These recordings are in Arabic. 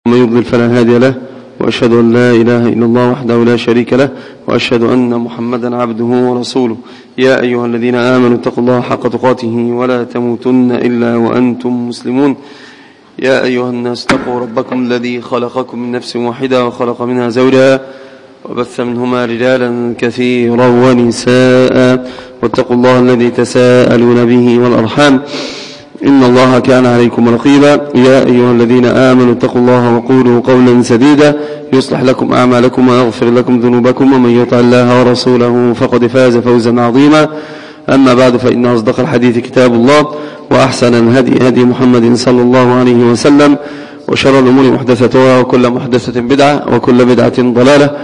ومن يضلل فلا هادي له، وأشهد أن لا إله إلا الله وحده لا شريك له، وأشهد أن محمدا عبده ورسوله. يا أيها الذين آمنوا اتقوا الله حق تقاته ولا تموتن إلا وأنتم مسلمون. يا أيها الناس اتقوا ربكم الذي خلقكم من نفس واحدة وخلق منها زوجها وبث منهما رجالا كثيرا ونساء، واتقوا الله الذي تساءلون به والأرحام إن الله كان عليكم رقيبا. يا أيها الذين آمنوا اتقوا الله وقولوا قولا سديدا يصلح لكم أعمالكم ويغفر لكم ذنوبكم، ومن يطع الله ورسوله فقد فاز فوزا عظيما. أما بعد، فإن أصدق الحديث كتاب الله، وأحسن الهدي هدي محمد صلى الله عليه وسلم، وشر الأمور محدثتها، وكل محدثة بدعة، وكل بدعة ضلالة،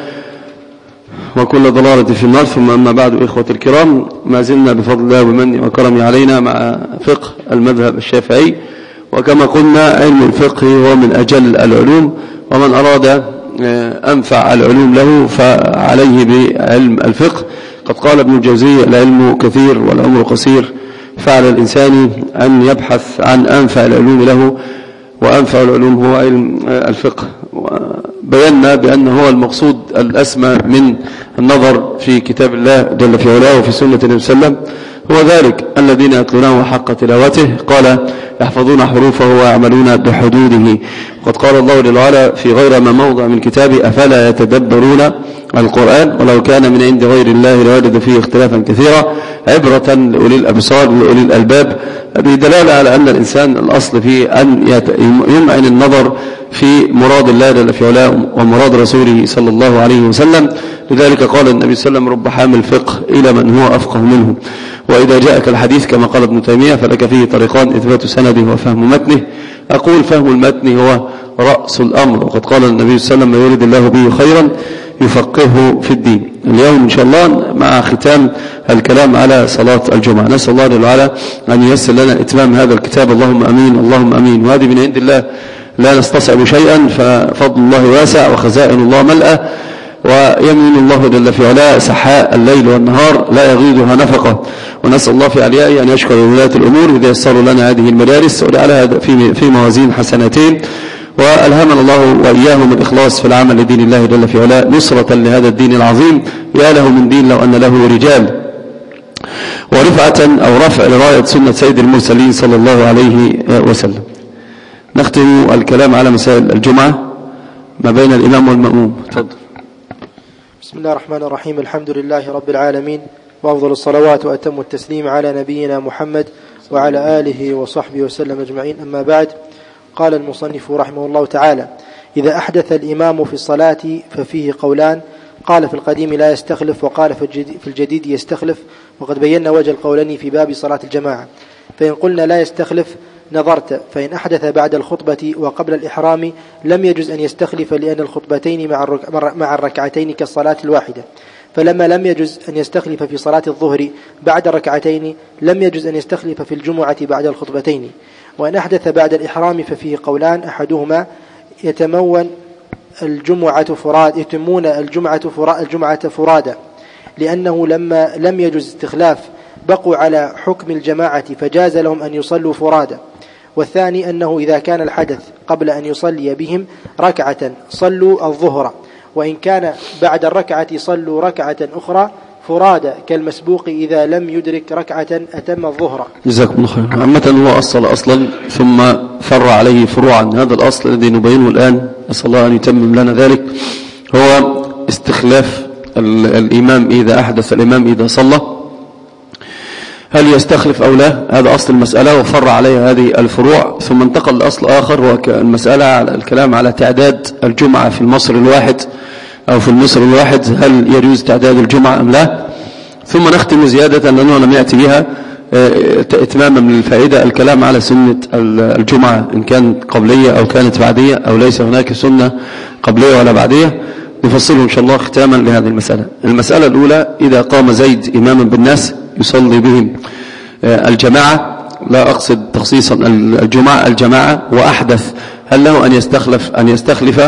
وكل ضلالة في النار. ثم أما بعد، إخوة الكرام، ما زلنا بفضل الله ومنه وكرمه علينا مع فقه المذهب الشافعي. وكما قلنا، علم الفقه هو من أجل العلوم، ومن أراد أنفع العلوم له فعليه بعلم الفقه. قد قال ابن الجوزي: العلم كثير والعمر قصير، فعلى الإنسان أن يبحث عن أنفع العلوم له، وأنفع العلوم هو علم الفقه. بينا بأن هو المقصود الأسمى من النظر في كتاب الله جل في علاه وفي سنة النبي صلى الله عليه وسلم هو ذلك الذين يتلونه حق تلاوته. قال: يحفظون حروفه ويعملون بحدوده. وقد قال الله جل وعلا في غير ما موضع من كتابه: أفلا يتدبرون القرآن ولو كان من عند غير الله لوجدوا فيه اختلافا كثيرا عبرة لأولي الأبصار ولأولي الألباب، بدلالة على أن الإنسان الأصل فيه أن يمعن النظر في مراد الله جل في علاه ومراد رسوله صلى الله عليه وسلم. لذلك قال النبي صلى الله عليه وسلم: رب حامل فقه إلى من هو أفقه منه. وإذا جاءك الحديث كما قال ابن تيمية فلك فيه طريقان: إثبات سنده وفهم متنه. أقول: فهم المتن هو رأس الأمر، وقد قال النبي صلى الله عليه وسلم: ما يريد الله به خيرا يفقهه في الدين. اليوم إن شاء الله مع ختام الكلام على صلاة الجمعة، نسأل الله جل وعلا أن ييسر لنا إتمام هذا الكتاب، اللهم أمين اللهم أمين. وهذه من عند الله، لا نستصعب شيئا، ففضل الله واسع وخزائن الله ملأة، ويمين الله جل في علاه سحاء الليل والنهار لا يغيضها نفقه. ونسأل الله في عليائه أن يشكر ولاة الأمور إذا يسروا لنا هذه المدارس وجعلها في موازين حسناتين، وألهمنا الله وإياهم الإخلاص في العمل لدين الله جل في علاه نصرة لهذا الدين العظيم. يا له من دين لو أن له رجال، ورفعة أو رفع لراية سنة سيد المرسلين صلى الله عليه وسلم. نختم الكلام على مسائل الجمعة ما بين الإمام والمأموم. تفضل. بسم الله الرحمن الرحيم. الحمد لله رب العالمين، وأفضل الصلوات وأتم التسليم على نبينا محمد وعلى آله وصحبه وسلم أجمعين. أما بعد، قال المصنف رحمه الله تعالى: إذا أحدث الإمام في الصلاة ففيه قولان، قال في القديم لا يستخلف، وقال في الجديد يستخلف. وقد بينا وجه القولين في باب صلاة الجماعة. فإن قلنا لا يستخلف نظرت، فإن أحدث بعد الخطبة وقبل الإحرام لم يجز أن يستخلف، لأن الخطبتين مع الركعتين كالصلاة الواحدة. فلما لم يجز أن يستخلف في صلاة الظهر بعد ركعتين لم يجز أن يستخلف في الجمعة بعد الخطبتين. وإن أحدث بعد الإحرام ففيه قولان: أحدهما يتمون الجمعة فرادى، لأنه لما لم يجز استخلاف بقوا على حكم الجماعة فجاز لهم أن يصلوا فرادى. والثاني أنه إذا كان الحدث قبل أن يصلي بهم ركعة صلوا الظهر، وإن كان بعد الركعة صلوا ركعة أخرى فرادى كالمسبوق إذا لم يدرك ركعة أتم الظهر. جزاكم الله خير. عامة هو أصلا ثم فر عليه فروعا. هذا الأصل الذي نبينه الآن، نسأل الله أن يتمم لنا ذلك، هو استخلاف الإمام إذا أحدث الإمام إذا صلى، هل يستخلف أو لا؟ هذا أصل المسألة، وفر عليها هذه الفروع، ثم انتقل لأصل آخر، والمسألة على الكلام على تعداد الجمعة في المصر الواحد أو في المصر الواحد، هل يجوز تعداد الجمعة أم لا؟ ثم نختم زيادة لأنه لم يأتي بها إتماما من الفائدة الكلام على سنة الجمعة، إن كانت قبلية أو كانت بعدية، أو ليس هناك سنة قبلية ولا بعدية، نفصله إن شاء الله ختاما لهذه المسألة. المسألة الأولى: إذا قام زيد إماما بالناس يصلي بهم الجماعة، لا أقصد تخصيصا الجماعة، وأحدث، هل له أن يستخلف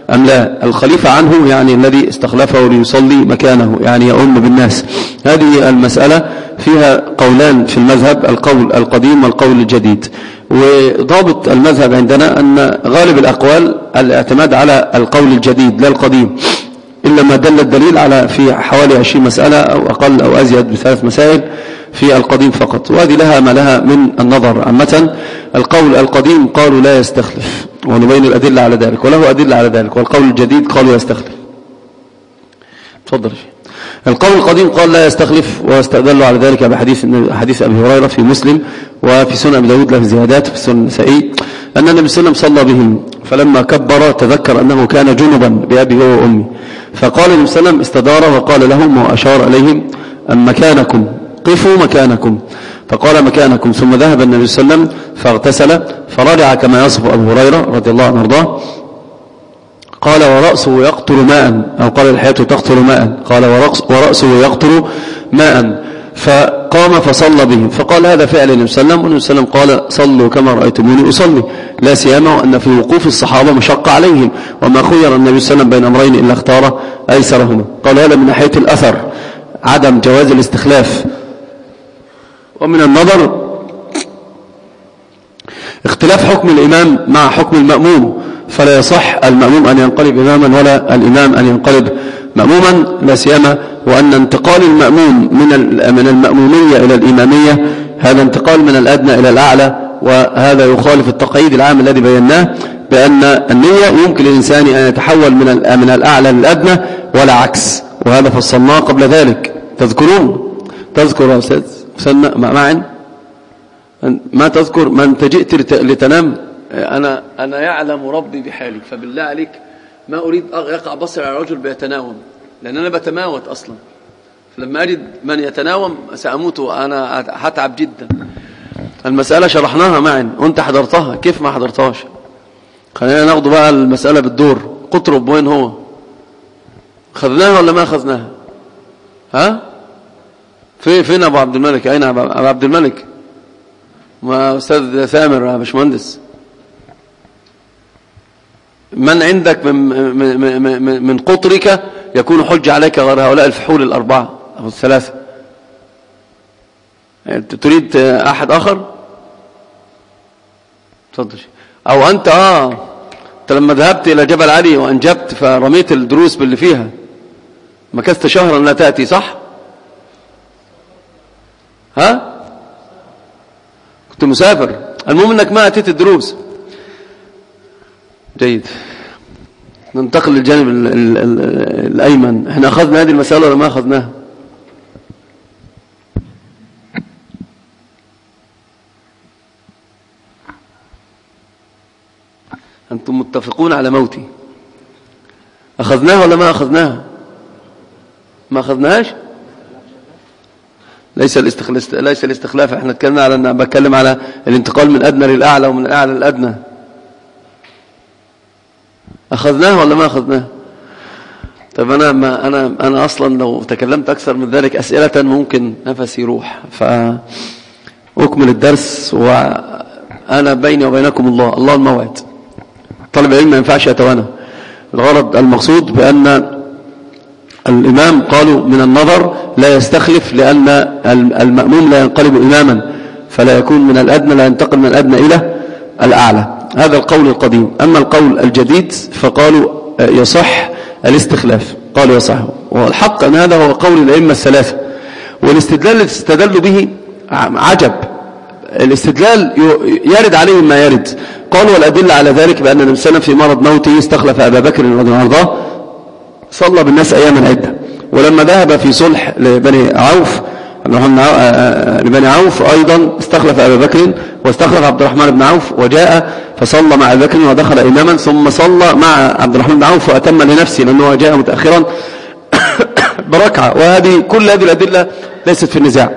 أم لا؟ الخليفة عنه يعني الذي استخلفه ليصلي مكانه، يعني يؤم بالناس. هذه المسألة فيها قولان في المذهب، القول القديم والقول الجديد. وضابط المذهب عندنا أن غالب الأقوال الاعتماد على القول الجديد لا القديم، إلا ما دل الدليل على في حوالي 20 مسألة أو أقل أو أزيد ب3 مسائل في القديم فقط، وهذه لها ما لها من النظر. عامة القول القديم قالوا لا يستخلف، ونبين الأدلة على ذلك، وله أدلة على ذلك. والقول الجديد قالوا يستخلف. تفضل. القول القديم قال لا يستخلف، واستدلوا على ذلك بحديث أبي هريرة في مسلم وفي سنن أبي داود له زيادات في سنن النسائي، أن النبي صلى الله عليه وسلم صلى بهم، فلما كبر تذكر أنه كان جنبا بأبي هو وأمي، فقال النبي صلى الله عليه وسلم استدار وقال لهم وأشار إليهم أن مكانكم، قفوا مكانكم، فقال مكانكم. ثم ذهب النبي صلى الله عليه وسلم فاغتسل فرجع كما يصف أبو هريرة رضي الله عنه وارضاه، قال ورأسه يقطر ماء، أو قال الحياة تقطر ماء، قال ورأسه يقطر ماء، فقام فصلى بهم، فقال هذا فعل النبي صلى الله عليه وسلم، والنبي صلى الله عليه وسلم قال صلوا كما رأيتموني أصلي، لا سيما وأن في وقوف الصحابة مشقة عليهم، وما خير النبي صلى الله عليه وسلم بين أمرين إلا اختار أيسرهما. قال هذا من ناحية الأثر عدم جواز الاستخلاف. ومن النظر اختلاف حكم الإمام مع حكم المأموم، فلا يصح المأموم أن ينقلب إماما ولا الإمام أن ينقلب مأموما، لا سيما وأن انتقال المأموم من المأمومية إلى الإمامية هذا انتقال من الأدنى إلى الأعلى، وهذا يخالف التقييد العام الذي بيناه بأن النية يمكن للإنسان أن يتحول من الأعلى للأدنى ولا عكس، وهذا فصلناه قبل ذلك. تذكر يا أستاذ معا ما تذكر ما أنت جئت لتنام، أنا يعلم ربي بحالك، فبالله عليك ما أريد يقع بصر على رجل بيتناوم، لأن أنا بتماوت أصلا، فلما أجد من يتناوم سأموت وأنا هتعب جدا. المسألة شرحناها معا وأنت حضرتها، كيف ما حضرتهاش؟ خلينا ناخد بقى المسألة بالدور. قطرب وين هو؟ خذناها ولا ما خذناها؟ ها؟ فين أبو عبد الملك؟ أين أبو عبد الملك؟ ما أستاذ ثامر يا باشمهندس، من عندك من قطرك يكون حج عليك غير هؤلاء الفحول الأربعة أو الثلاثة؟ تريد أحد آخر؟ تفضل. أو أنت أنت لما ذهبت إلى جبل علي وأنجبت فرميت الدروس باللي فيها مكثت شهرا لا تأتي، صح؟ ها؟ كنت مسافر، المهم أنك ما أتيت الدروس. جيد، ننتقل للجانب الأيمن. احنا أخذنا هذه المسألة ولا ما أخذناها؟ أنتم متفقون على موتي. أخذناها ولا ما أخذناها؟ ما أخذناهاش. ليس الاستخلاف، احنا اتكلمنا على أن بتكلم على الانتقال من أدنى للأعلى ومن الأعلى للأدنى. أخذناه ولا ما أخذناه؟ طيب أنا أصلا لو تكلمت أكثر من ذلك أسئلة ممكن نفسي يروح، فأكمل الدرس وأنا بيني وبينكم الله الموعد. طالب العلم ما ينفعش يتوانى. الغرض المقصود بأن الإمام قالوا من النظر لا يستخلف، لأن المأموم لا ينقلب إماما، فلا يكون من الأدنى، لا ينتقل من الأدنى إلى الأعلى. هذا القول القديم. أما القول الجديد فقالوا يصح الاستخلاف، قالوا يصح، والحق أن هذا هو قول الأئمة الثلاثة. والاستدلال الذي استدلوا به عجب، الاستدلال يرد عليهم ما يرد. قالوا والأدلة على ذلك بأن النبي صلى الله عليه وسلم في مرض موته استخلف أبا بكر رضي الله عنه، صلى بالناس أياما عدة. ولما ذهب في صلح لبني عوف أيضا استخلف أبا بكر واستخلف عبد الرحمن بن عوف، وجاء فصلى مع أبي بكر ودخل إماما، ثم صلى مع عبد الرحمن بن عوف وأتم لنفسه لأنه جاء متأخرا بركعة. كل هذه الأدلة ليست في النزاع.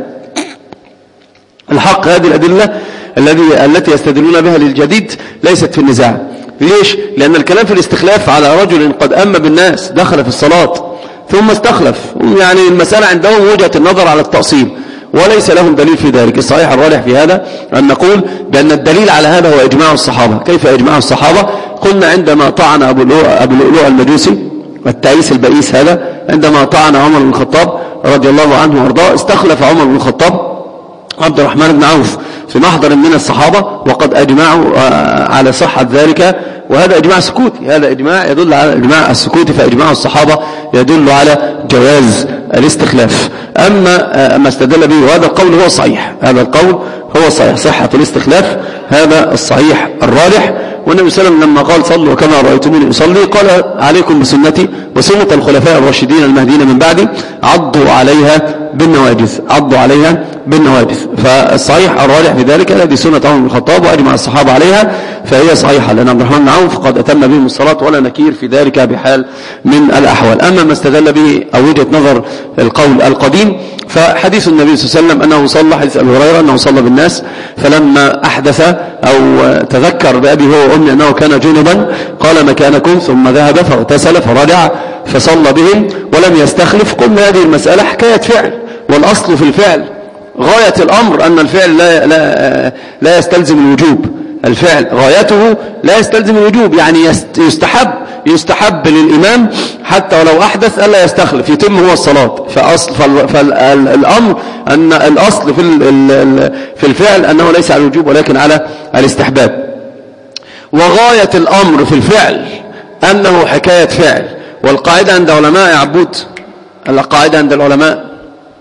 الحق هذه الأدلة التي يستدلون بها للجديد ليست في النزاع. ليش؟ لأن الكلام في الاستخلاف على رجل قد أم بالناس دخل في الصلاة ثم استخلف، يعني المسألة عندهم وجهة النظر على التأصيل وليس لهم دليل في ذلك. الصحيح الراجح في هذا أن نقول بأن الدليل على هذا هو إجماع الصحابة. كيف إجماع الصحابة؟ قلنا عندما طعن أبو لؤلؤ المجوسي التعيس البئيس هذا، عندما طعن عمر بن الخطاب رضي الله عنه وارضاه، استخلف عمر بن الخطاب عبد الرحمن بن عوف في محضر من الصحابة، وقد أجمعوا على صحة ذلك، وهذا إجماع سكوتي، هذا إجماع يدل على الإجماع السكوتي، فإجماع الصحابة يدل على جواز الاستخلاف. أما استدل به، وهذا القول هو صحيح، هذا القول هو صحيح، صحة الاستخلاف هذا الصحيح الراجح. والنبي صلى الله عليه وسلم لما قال صلوا كما رأيتموني أصلي، قال عليكم بسنتي وسنة الخلفاء الراشدين المهديين من بعدي، عضوا عليها بالنواجذ، عضوا عليها بالنواجذ. فالصحيح الراجح في ذلك هذه سنة عمر بن الخطاب وأجمع الصحابة عليها، فهي صحيحة، لأن عبد الرحمن بن عوف قد أتم بهم الصلاة ولا نكير في ذلك بحال من الأحوال. أما ما استدل به أو وجهة نظر القول القديم، فحديث النبي صلى الله عليه وسلم أنه صلى، حديث أبي هريرة أنه صلى بالناس، فلما أحدث أو تذكر بأبي هو وأمي أنه كان جنبا قال مكانكم، ثم ذهب فاغتسل فرجع فصلى بهم ولم يستخلف. قلنا هذه المسألة حكاية فعل، والأصل في الفعل غاية الأمر أن الفعل لا يستلزم الوجوب، الفعل غايته لا يستلزم الوجوب، يعني يستحب للإمام حتى ولو أحدث ألا يستخلف، يتم هو الصلاة. فالأمر أن الأصل في الفعل أنه ليس على الوجوب ولكن على الاستحباب، وغاية الأمر في الفعل أنه حكاية فعل. والقاعدة عند علماء عبود، القاعدة عند العلماء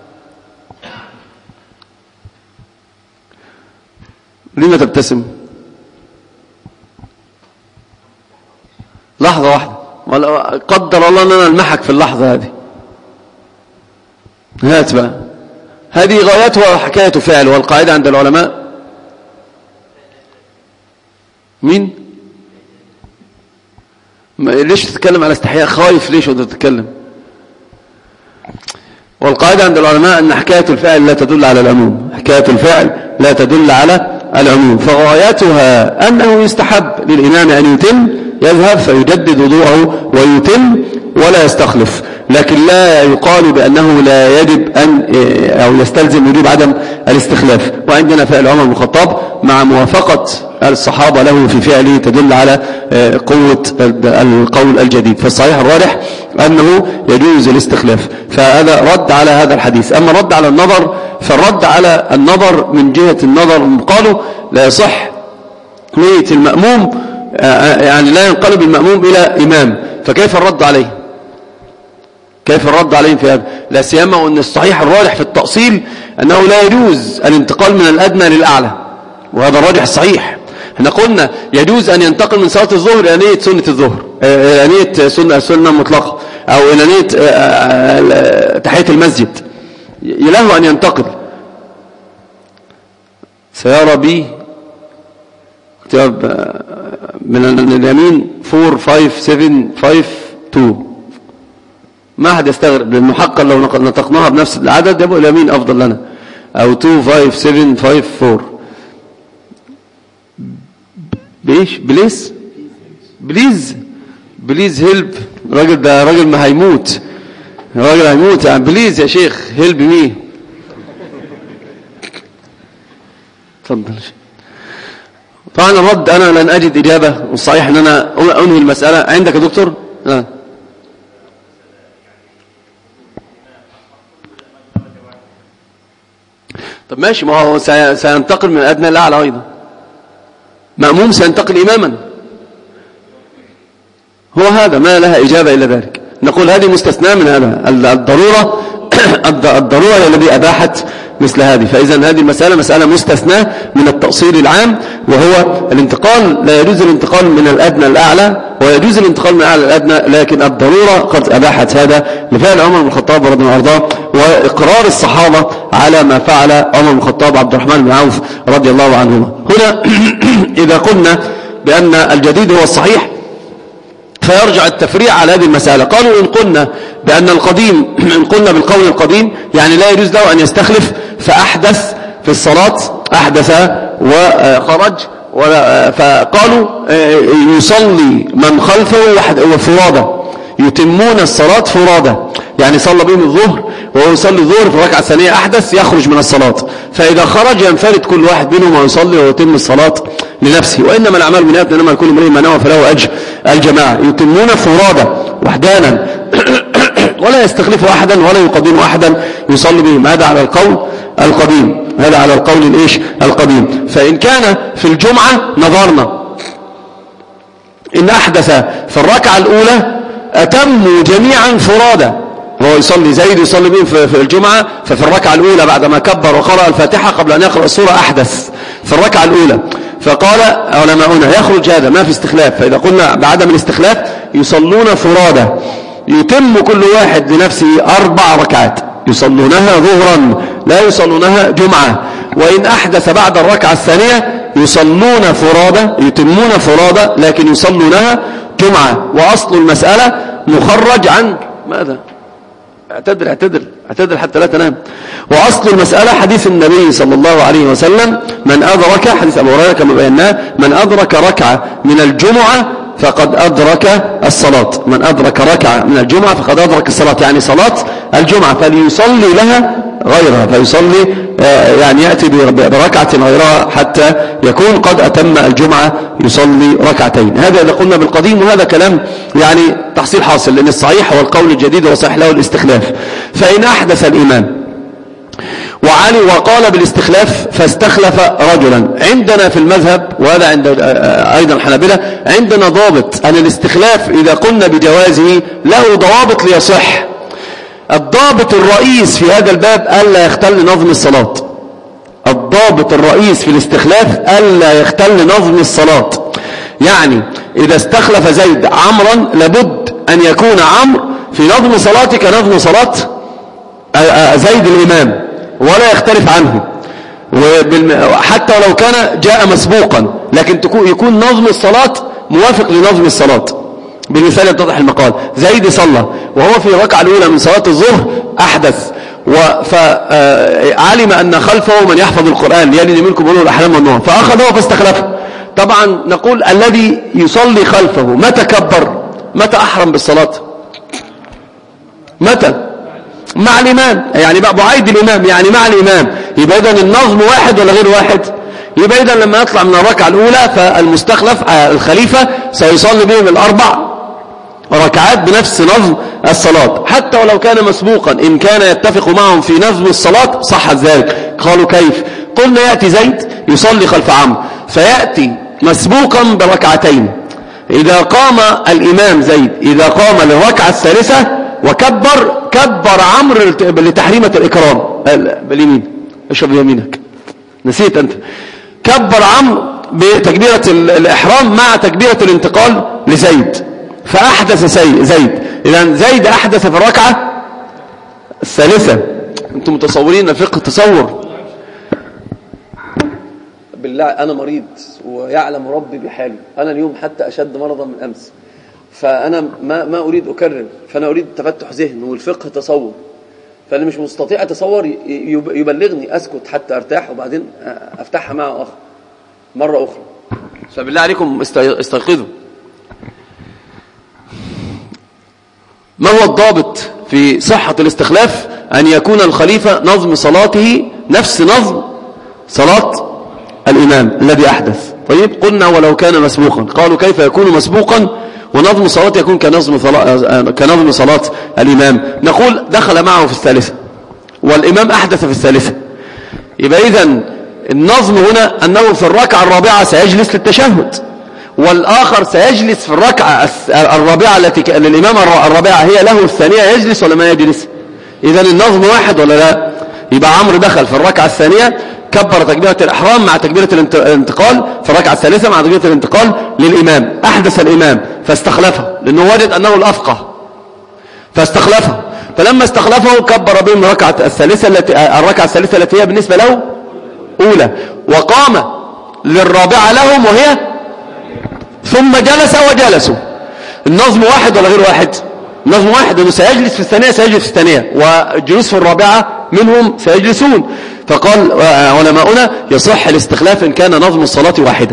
لما تبتسم؟ لحظة واحدة، قدر الله أننا نلمحك في اللحظة هذه، هات بقى، هذه غايتها حكاية فعل. والقاعدة عند العلماء مين؟ ليش تتكلم على استحياء؟ خايف ليش وانت تتكلم؟ والقاعدة عند العلماء أن حكاية الفعل لا تدل على العموم، حكاية الفعل لا تدل على العموم، فغايتها أنه يستحب للإمام أن يتم، يذهب فيجدد وضوءه ويتم ولا يستخلف، لكن لا يقال بأنه لا يجب أو يستلزم وجوب عدم الاستخلاف. وعندنا فعل عمر بن الخطاب مع موافقة الصحابة له في فعله تدل على قوة القول الجديد. فالصحيح الراجح أنه يجوز الاستخلاف، فهذا رد على هذا الحديث. أما رد على النظر، فالرد على النظر من جهة النظر قالوا لا يصح نية المأموم، يعني لا ينقلب المأموم إلى إمام، فكيف الرد عليه؟ كيف الرد عليهم في هذا؟ لا سيما وأن الصحيح الراجح في التأصيل أنه لا يجوز الانتقال من الأدنى للأعلى، وهذا الراجح الصحيح. احنا قلنا يجوز أن ينتقل من صلاة الظهر إلى نية سنة الظهر، إلى نية سنة مطلقة، أو إلى نية تحية المسجد، له أن ينتقل. سيارة بي كتاب من اليمين 45752، ما أحد يستغرب، لأنه حقا لو نطقناها بنفس العدد يبقى اليمين أفضل لنا، أو 25754. بإيش؟ بليز هيلب. الراجل ده راجل ما هيموت، الراجل هيموت يعني. بليز يا شيخ هيلب مي. تفضل. طبعا الرد أنا لن أجد إجابة، والصحيح أن أنا أنهي المسألة. عندك يا دكتور؟ لا. طب ماشي، ما هو سينتقل من الأدنى للأعلى أيضا، مأموم سينتقل إماما، هو هذا ما لها إجابة إلا ذلك. نقول هذه مستثناء من هذا، الضرورة هي الذي أباحت مثل هذه. فإذا هذه المسألة مسألة مستثناء من التأصيل العام، وهو الانتقال. لا يجوز الانتقال من الأدنى للأعلى، ويجوز الانتقال من الأعلى للأدنى، لكن الضرورة قد أباحت هذا لفعل عمر بن الخطاب رضي الله عنه، وإقرار الصحابة على ما فعل عمر بن الخطاب عبد الرحمن بن عوف رضي الله عنهما. هنا إذا قلنا بأن الجديد هو الصحيح، فيرجع التفريع على هذه المسألة. قالوا إن قلنا بأن القديم، إن قلنا بالقول القديم يعني لا يجوز له أن يستخلف، فأحدث في الصلاة، أحدث وخرج، فقالوا يصلي من خلفه وفرادى، يتمون الصلاة فرادى، يعني صلى بهم الظهر وهو يصلي الظهر في الركعة الثانية أحدث، يخرج من الصلاة، فإذا خرج ينفرد كل واحد منهم ويصلي ويتم الصلاة لنفسه. وإنما الأعمال بالنيات، إنما لكل امرئ ما نوى فله أجر. الجماعة يتمون فرادى وحدانا ولا يستخلفوا أحدا ولا يقدموا أحدا يصلي بهم. هذا على القول القديم، هذا على القول الإيش القديم. فإن كان في الجمعة نظرنا إن أحدث في الركعة الأولى أتموا جميعا فرادى، هو يصلي زيد يصلي بهم في الجمعة، ففي الركعة الأولى بعدما كبر وقرأ الفاتحة قبل أن يقرأ السورة أحدث في الركعة الأولى. فقال علماؤنا يخرج هذا ما في استخلاف. فإذا قلنا بعدم الاستخلاف يصلون فرادى، يتم كل واحد لنفسه 4 ركعات يصلونها ظهرا لا يصلونها جمعة. وإن أحدث بعد الركعة الثانية يصلون فرادى، يتمون فرادى لكن يصلونها جمعة. وأصل المسألة مخرج عن ماذا؟ اعتدل حتى لا تنام. وأصل المسألة حديث النبي صلى الله عليه وسلم من أدرك، حديث أبو هريرة كما بيناه، من أدرك ركعة من الجمعة فقد أدرك الصلاة. من أدرك ركعة من الجمعة فقد أدرك الصلاة، يعني صلاة الجمعة، فليصلي لها غيرها، فيصلي يعني يأتي بركعة غيرها حتى يكون قد أتم الجمعة يصلي ركعتين. هذا إذا قلنا بالقديم، وهذا كلام يعني تحصيل حاصل، لأن الصحيح هو القول الجديد وصحيح له الاستخلاف. فإن أحدث الإمام وعلي وقال بالاستخلاف فاستخلف رجلا، عندنا في المذهب وهذا عند أيضا الحنابلة عندنا ضابط أن الاستخلاف إذا قلنا بجوازه له ضوابط ليصح. الضابط الرئيس في هذا الباب ألا يختل نظم الصلاة. الضابط الرئيس في الاستخلاف ألا يختل نظم الصلاة. يعني إذا استخلف زيد عمرا لابد أن يكون عمرو في نظم صلاته كنظم صلاة زيد الإمام ولا يختلف عنه، حتى ولو كان جاء مسبوقا، لكن يكون نظم الصلاة موافق لنظم الصلاة. بالمثال يتضح المقال. زيد صلى وهو في الركعة الأولى من صلاة الظهر أحدث، فعلم أن خلفه من يحفظ القرآن ليلد منكم أولو الأحلام والنهى، فأخذه فاستخلفه. طبعا نقول الذي يصلي خلفه متى كبر؟ متى أحرم بالصلاة؟ متى؟ مع الإمام، يعني بقى بعيد الإمام، يعني مع الإمام. يبقى إذن النظم واحد ولا غير واحد؟ يبقى إذن لما يطلع من الركعة الأولى فالمستخلف الخليفة سيصلي بهم 4 ركعات بنفس نظم الصلاة، حتى ولو كان مسبوقا. إن كان يتفق معهم في نظم الصلاة صح ذلك. قالوا كيف؟ قلنا يأتي زيد يصلي خلف عمرو فيأتي مسبوقا بركعتين. إذا قام الإمام زيد، إذا قام للركعة الثالثة كبر عمرو لتحريمة الإكرام باليمين، اشرب يمينك نسيت أنت. كبر عمرو بتكبيرة الإحرام مع تكبيرة الانتقال لزيد، فأحدث زيد. إذن زيد أحدث في الركعة الثالثة. أنتم متصورين الفقه تصور؟ بالله أنا مريض ويعلم ربي بحالي، أنا اليوم حتى أشد مرضا من أمس، فأنا ما أريد أكرر، فأنا أريد تفتح ذهن والفقه تصور. فأنا مش مستطيع أتصور، يبلغني أسكت حتى أرتاح وبعدين أفتحها معه مرة أخرى. فبالله عليكم استيقظوا. ما هو الضابط في صحة الاستخلاف؟ أن يكون الخليفة نظم صلاته نفس نظم صلاة الإمام الذي أحدث. طيب قلنا ولو كان مسبوقا. قالوا كيف يكون مسبوقا ونظم صلاة يكون كنظم صلاة الإمام؟ نقول دخل معه في الثالثة والإمام أحدث في الثالثة. يبقى إذن النظم هنا أنه في الركعة الرابعة سيجلس للتشهد، والآخر سيجلس في الركعة الرابعة التي للإمام الرابعة هي له الثانية، يجلس ولا ما يجلس؟ إذن النظم واحد ولا لا؟ يبقى عمرو دخل في الركعة الثانية كبر تكبيرة الإحرام مع تكبيرة الانتقال في الركعة الثالثة مع تكبيرة الانتقال للإمام. أحدث الإمام فاستخلفه لأنه وجد أنه الأفقه فاستخلفه، فلما استخلفه كبر بهم الركعة الثالثة التي هي بالنسبة له أولى، وقام للرابعة لهم وهي ثم جلس وجلسوا. النظم واحد ولا غير واحد؟ النظم واحد، أنه سيجلس في الثانية سيجلس في الثانية، والجلوس في الرابعة منهم سيجلسون. فقال علماؤنا يصح الاستخلاف إن كان نظم الصلاة واحدة.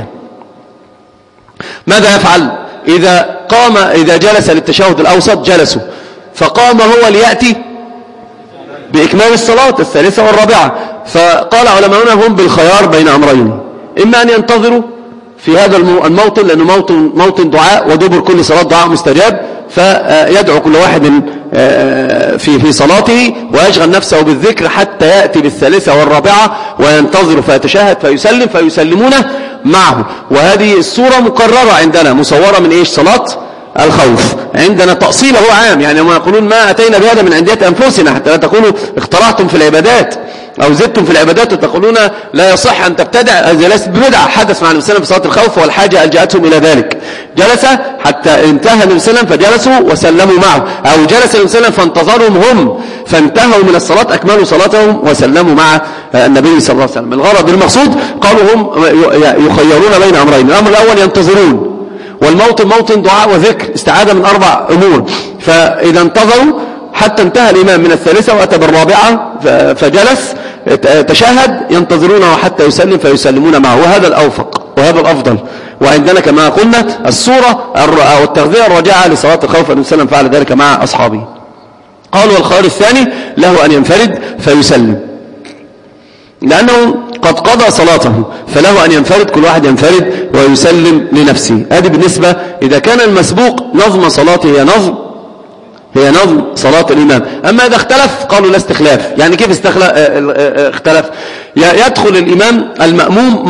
ماذا يفعل؟ إذا جلس للتشهد الأوسط جلسوا، فقام هو ليأتي بإكمال الصلاة الثالثة والرابعة، فقال علماؤنا هم بالخيار بين أمرين، إما أن ينتظروا في هذا الموطن، لأنه موطن دعاء، ودبر كل صلاة دعاء مستجاب، فيدعو كل واحد في صلاته ويشغل نفسه بالذكر حتى يأتي بالثالثة والرابعة وينتظر فيتشهد فيسلم فيسلمون معه. وهذه الصورة مكررة عندنا، مصورة من إيش؟ صلاة الخوف. عندنا تأصيله عام، يعني ما يقولون ما أتينا بهذا من عندية أنفسنا، حتى لا تقولوا اخترعتم في العبادات أو زدتم في العبادات وتقولون لا يصح أن تبتدع. هذا ليس ببدعة، حدث مع النبي صلى الله عليه وسلم في صلاة الخوف والحاجة ألجأتهم إلى ذلك. جلس حتى انتهى النبي صلى الله عليه وسلم فجلسوا وسلموا معه، أو جلس النبي صلى الله عليه وسلم فانتظرهم هم فانتهوا من الصلاة أكملوا صلاتهم وسلموا مع النبي صلى الله عليه وسلم. الغرض المقصود قالوا هم يخيرون بين أمرين، الأمر الأول ينتظرون، والموطن موطن دعاء وذكر استعاذة من 4 أمور، فإذا انتظروا حتى انتهى الإمام من الثالثة وأتى بالرابعة فجلس تشاهد ينتظرونه حتى يسلم فيسلمون معه، وهذا الأوفق وهذا الأفضل. وعندنا كما قلنا الصورة أو التغذية الراجعة لصلاة الخوف أن وسلم فعل ذلك مع أصحابه. قالوا والخيار الثاني له أن ينفرد فيسلم، لأنه قد قضى صلاته فله أن ينفرد، كل واحد ينفرد ويسلم لنفسه. هذه بالنسبة إذا كان المسبوق نظم صلاته هي نظم صلاة الإمام. أما إذا اختلف قالوا لا استخلاف. يعني كيف اختلف؟ يدخل الإمام المأموم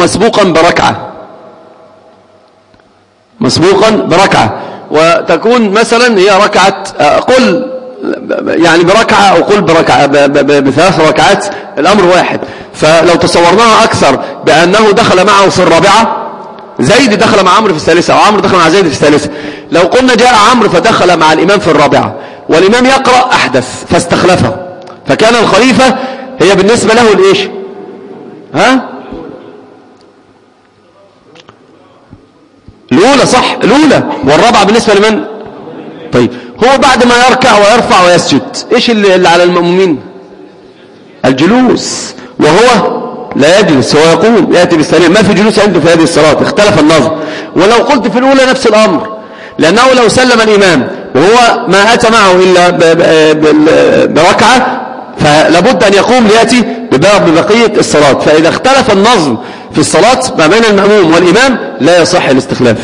مسبوقا بركعة، وتكون مثلا هي ركعة، قل يعني بركعة أو قل بركعة ب3 ركعات، الأمر واحد. فلو تصورناها أكثر بأنه دخل معه في الرابعة، زيد دخل مع عمرو في الثالثة أو عمرو دخل مع زيد في الثالثة، لو قلنا جاء عمرو فدخل مع الإمام في الرابعة والإمام يقرأ أحدث فاستخلفه، فكان الخليفة هي بالنسبة له الإيش؟ الأولى، صح، الأولى، والرابعة بالنسبة لمن؟ طيب هو بعد ما يركع ويرفع ويسجد إيش اللي على المأمومين؟ الجلوس، وهو لا يجلس، هو يقوم يأتي بالسلام، ما في جلوس عنده في هذه الصلاة، اختلف النظر. ولو قلت في الأولى نفس الأمر، لأنه لو سلم الإمام وهو ما أتى معه إلا بركعة فلابد أن يقوم ليأتي ببقية الصلاة. فإذا اختلف النظم في الصلاة ما بين المأموم والإمام لا يصح الاستخلاف.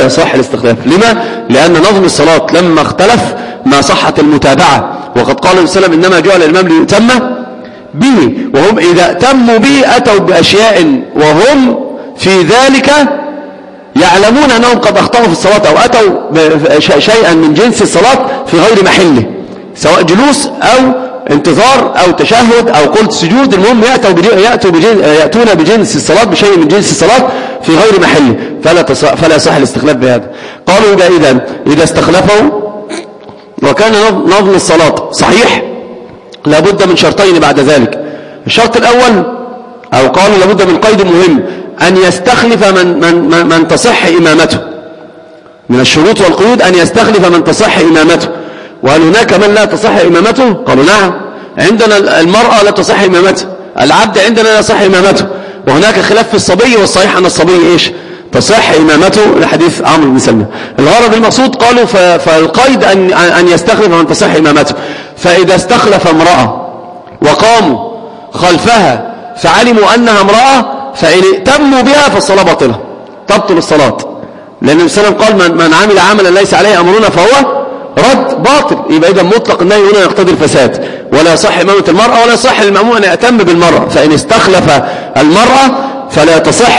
لما؟ لأن نظم الصلاة لما اختلف ما صحت المتابعة، وقد قال النبي صلى الله عليه وسلم إنما جعل الإمام ليؤتم به، وهم إذا أتموا به أتوا بأشياء وهم في ذلك يعلمون أنهم قد أخطأوا في الصلاة أو أتوا شيئا من جنس الصلاة في غير محله، سواء جلوس أو انتظار أو تشهد أو قلت سجود، المهم يأتون بجنس الصلاة، بشيء من جنس الصلاة في غير محله، فلا يصح الاستخلاف بهذا. قالوا إذا استخلفوا وكان نظم الصلاة صحيح لابد من شرطين بعد ذلك. الشرط الأول، أو قالوا لابد من قيد مهم، أن يستخلف من تصح إمامته. من الشروط والقيود أن يستخلف من تصح إمامته. وهل هناك من لا تصح إمامته؟ قالوا نعم، عندنا المرأة لا تصح إمامته، العبد عندنا لا تصح إمامته، وهناك خلاف في الصبي، والصحيح أن الصبي إيش؟ تصح إمامته لحديث عمرو بن سلمة. الغرض المقصود قالوا فالقيد أن يستخلف من تصح إمامته. فإذا استخلف امرأة وقاموا خلفها فعلموا أنها امرأة فإن ائتموا بها فالصلاة باطلة، تبطل الصلاة، لأن النبي صلى الله عليه وسلم قال من عمل عملا ليس عليه أمرنا فهو رد باطل. يبقى إذا مطلق النهي هنا يقتضي الفساد، ولا يصح إمامة المرأة ولا يصح للمأموم أن يأتم بالمرأة. فإن استخلف المرأة فلا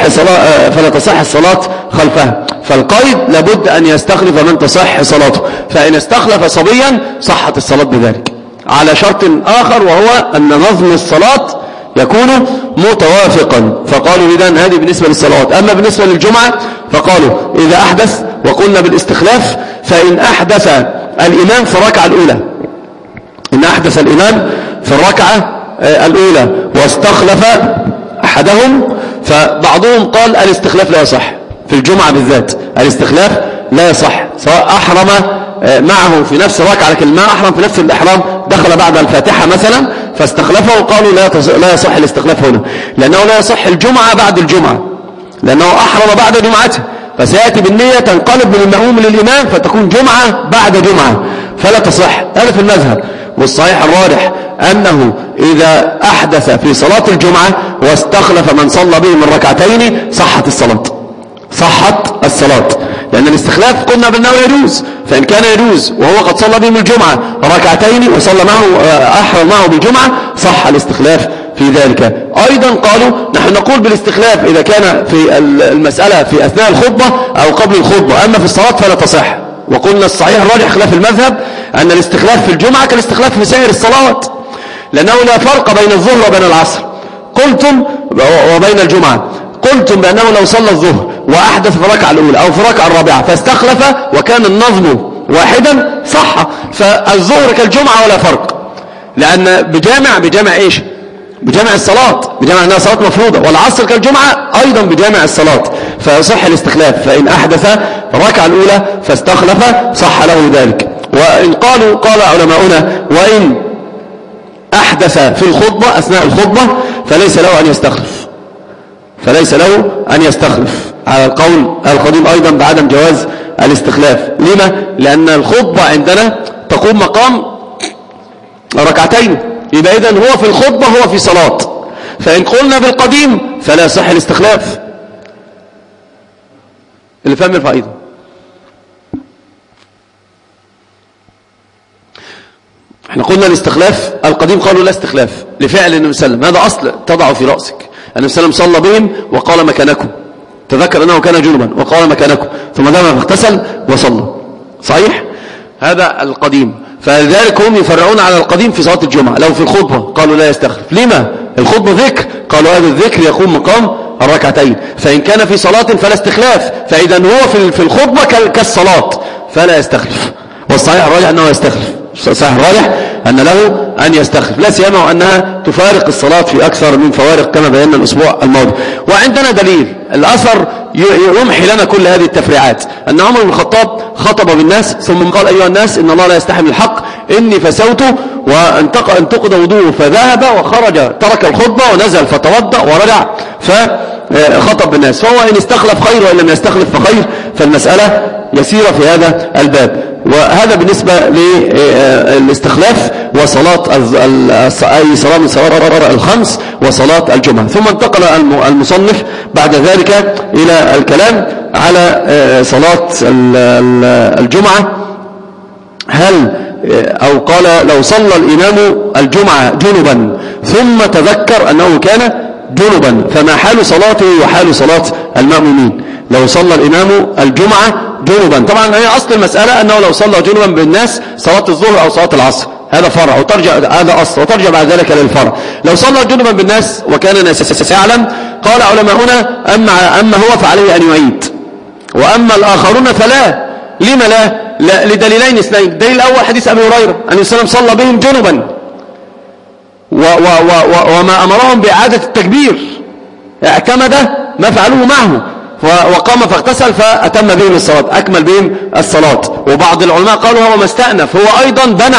تصح الصلاة خلفها. فالقيد لابد أن يستخلف من تصح صلاته، فإن استخلف صبيا صحت الصلاة بذلك، على شرط آخر وهو أن نظم الصلاة يكون متوافقا. فقالوا إذن هذه بالنسبة للصلوات. أما بالنسبة للجمعة فقالوا إذا أحدث، وقلنا بالاستخلاف، فإن أحدث الإمام في الركعة الأولى، إن أحدث الإمام في الركعة الأولى واستخلف أحدهم، فبعضهم قال الاستخلاف لا يصح في الجمعة بالذات، الاستخلاف لا يصح، سواء أحرم معه في نفس الركعة لكن ما أحرم في نفس الإحرام، دخل بعد الفاتحة مثلا فاستخلفه، وقالوا لا يصح الاستخلاف هنا، لأنه لا يصح الجمعة بعد الجمعة، لأنه أحرم بعد جمعته، فسيأتي بالنية تنقلب من المأموم للإمام فتكون جمعة بعد جمعة، فلا تصح. هذا في المذهب. والصحيح الراجح أنه إذا أحدث في صلاة الجمعة واستخلف من صلى به من ركعتين صحت الصلاة، لأن الاستخلاف قلنا بأنه يجوز، فإن كان يجوز وهو قد صلى بهم الجمعة ركعتين وصلى معه أحرم معه بالجمعة صح الاستخلاف في ذلك. أيضا قالوا نحن نقول بالاستخلاف إذا كان في المسألة في أثناء الخطبة أو قبل الخطبة، أما في الصلاة فلا تصح. وقلنا الصحيح الراجح خلاف المذهب أن الاستخلاف في الجمعة كالاستخلاف في سائر الصلوات، لأنه لا فرق بين الظهر وبين العصر قلتم وبين الجمعة. قلتم بأنه لو صلى الظهر وأحدث في الركعة الأولى أو في الركعة الرابعة فاستخلف وكان النظم واحدا صح، فالظهر كالجمعة ولا فرق، لأن بجامع إيش؟ بجامع الصلاة، بجامع أنها صلاة مفروضة، والعصر كالجمعة أيضا بجامع الصلاة، فيصح الاستخلاف. فإن أحدث الركعة الأولى فاستخلف صح له ذلك. وإن قال علماؤنا وإن أحدث في الخطبة أثناء الخطبة فليس له أن يستخلف على القول القديم أيضا بعدم جواز الاستخلاف. لما؟ لأن الخطبة عندنا تقوم مقام ركعتين، يبقى إذن هو في الخطبة هو في صلاة، فإن قلنا بالقديم فلا يصح الاستخلاف. اللي فهم يرفع ايده. احنا قلنا الاستخلاف القديم قالوا لا استخلاف لفعل النبي صلى الله عليه وسلم، هذا أصل تضعه في رأسك. النبي صلى الله عليه وسلم صلى بهم وقال مكانكم، تذكر أنه كان جنبا وقال مكانكم، ثم ذهب فاغتسل وصلى. صحيح؟ هذا القديم. فلذلك هم يفرعون على القديم في صلاة الجمعة. لو في الخطبة قالوا لا يستخلف. لما؟ الخطبة ذكر، قالوا هذا الذكر يقوم مقام الركعتين، فإن كان في صلاة فلا استخلاف، فإذا هو في الخطبة كالصلاة فلا يستخلف. والصحيح الراجح أنه يستخلف، الصحيح الراجح أن له أن يستخلف، لا سيما وأنها تفارق الصلاة في أكثر من فوارق كما بينا الأسبوع الماضي. وعندنا دليل الأثر يمحي لنا كل هذه التفريعات، أن عمر بن الخطاب خطب بالناس ثم قال أيها الناس إن الله لا يستحي من الحق، إني فسوت وانتقد وضوءه، فذهب وخرج ترك الخطبة ونزل فتوضأ ورجع فخطب بالناس. فهو إن استخلف خير وإن لم يستخلف فخير، فالمسألة يسيرة في هذا الباب. وهذا بالنسبة للاستخلاف وصلاة أي صلاة من صلاة الخمس وصلاة الجمعة. ثم انتقل المصنف بعد ذلك إلى الكلام على صلاة الجمعة. هل أو قال لو صلى الإمام الجمعة جنبا ثم تذكر أنه كان جنبا فما حال صلاته وحال صلاة المأمومين؟ لو صلى الإمام الجمعة جنبا، طبعا هي أصل المسألة أنه لو صلى جنبا بالناس صلاة الظهر أو صلاة العصر، هذا فرع وترجع، هذا أصل وترجع بعد ذلك للفرع. لو صلى جنبا بالناس وكان ناس يعلم، قال علماؤنا أما هو فعليه أن يعيد، وأما الآخرون فلا. لما لا؟ لدليلين اثنين. الدليل الأول حديث أبي هريرة أن السلام صلى بهم جنبا وما أمرهم بإعادة التكبير، اعتمد ما فعلوه معه وقام فاغتسل فأتم بهم الصلاة، أكمل بهم الصلاة. وبعض العلماء قالوا هو ما استأنف، هو أيضا بنى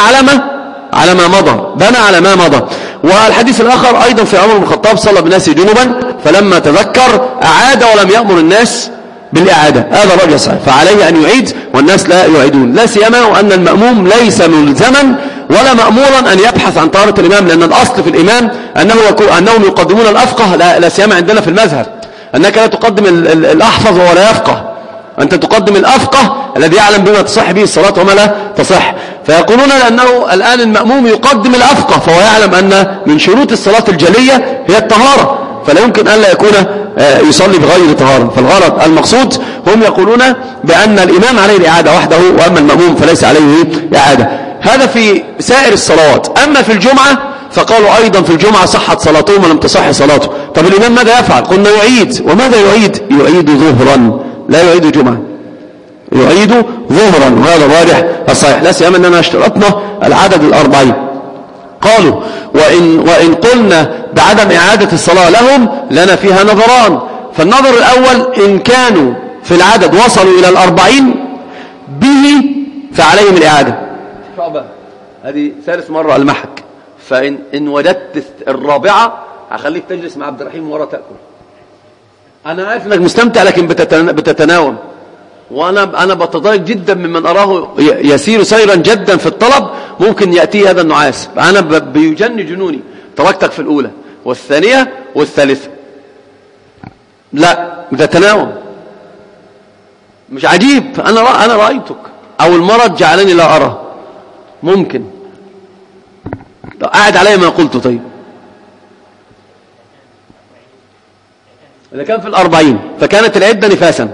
على ما مضى. والحديث الآخر أيضا في عمر بن الخطاب صلى بالناس جنبا فلما تذكر أعاد ولم يأمر الناس بالإعادة، هذا الرجل صحيح، فعليه أن يعيد والناس لا يعيدون، لا سيما وأن المأموم ليس ملزما ولا مأمورا أن يبحث عن طهارة الإمام، لأن الأصل في الإمام أنهم يقدمون الأفقه، لا سيما عندنا في المذهب أنك لا تقدم الأحفظ وهو لا يفقه، أنت تقدم الأفقه الذي يعلم بما تصح به الصلاة وما لا تصح. فيقولون لأنه الآن المأموم يقدم الأفقه، فهو يعلم أن من شروط الصلاة الجلية هي الطهارة، فلا يمكن أن لا يكون يصلي بغير طهارة. فالغرض المقصود هم يقولون بأن الإمام عليه الإعادة وحده، وأما المأموم فليس عليه إعادة. هذا في سائر الصلوات. أما في الجمعة فقالوا أيضا في الجمعة صحت صلاتهم ولم تصح صلاته. طب الإمام ماذا يفعل؟ قلنا يعيد. وماذا يعيد؟ يعيد ظهرا، لا يعيد جمعة، يعيد ظهرا، وهذا الراجح الصحيح، لا سيما أننا اشترطنا العدد الأربعين. قالوا وإن قلنا بعدم إعادة الصلاة لهم لنا فيها نظران. فالنظر الأول إن كانوا في العدد وصلوا إلى 40 به فعليهم الإعادة. هذه ثالث مرة المحك. فإن وجدت الرابعة هخليك تجلس مع عبد الرحيم ورا تأكل. أنا عارف أنك مستمتع لكن بتتناوم، وأنا بتضايق جدا ممن أراه يسير سيرا جدا في الطلب ممكن يأتي هذا النعاس، أنا بيجن جنوني، تركتك في الأولى والثانية والثالثة، لا ده تناوم مش عجيب، أنا رأيتك، أو المرض جعلني لا أرى، ممكن قاعد علي ما قلته. طيب إذا كان في 40 فكانت العدة نفاسا،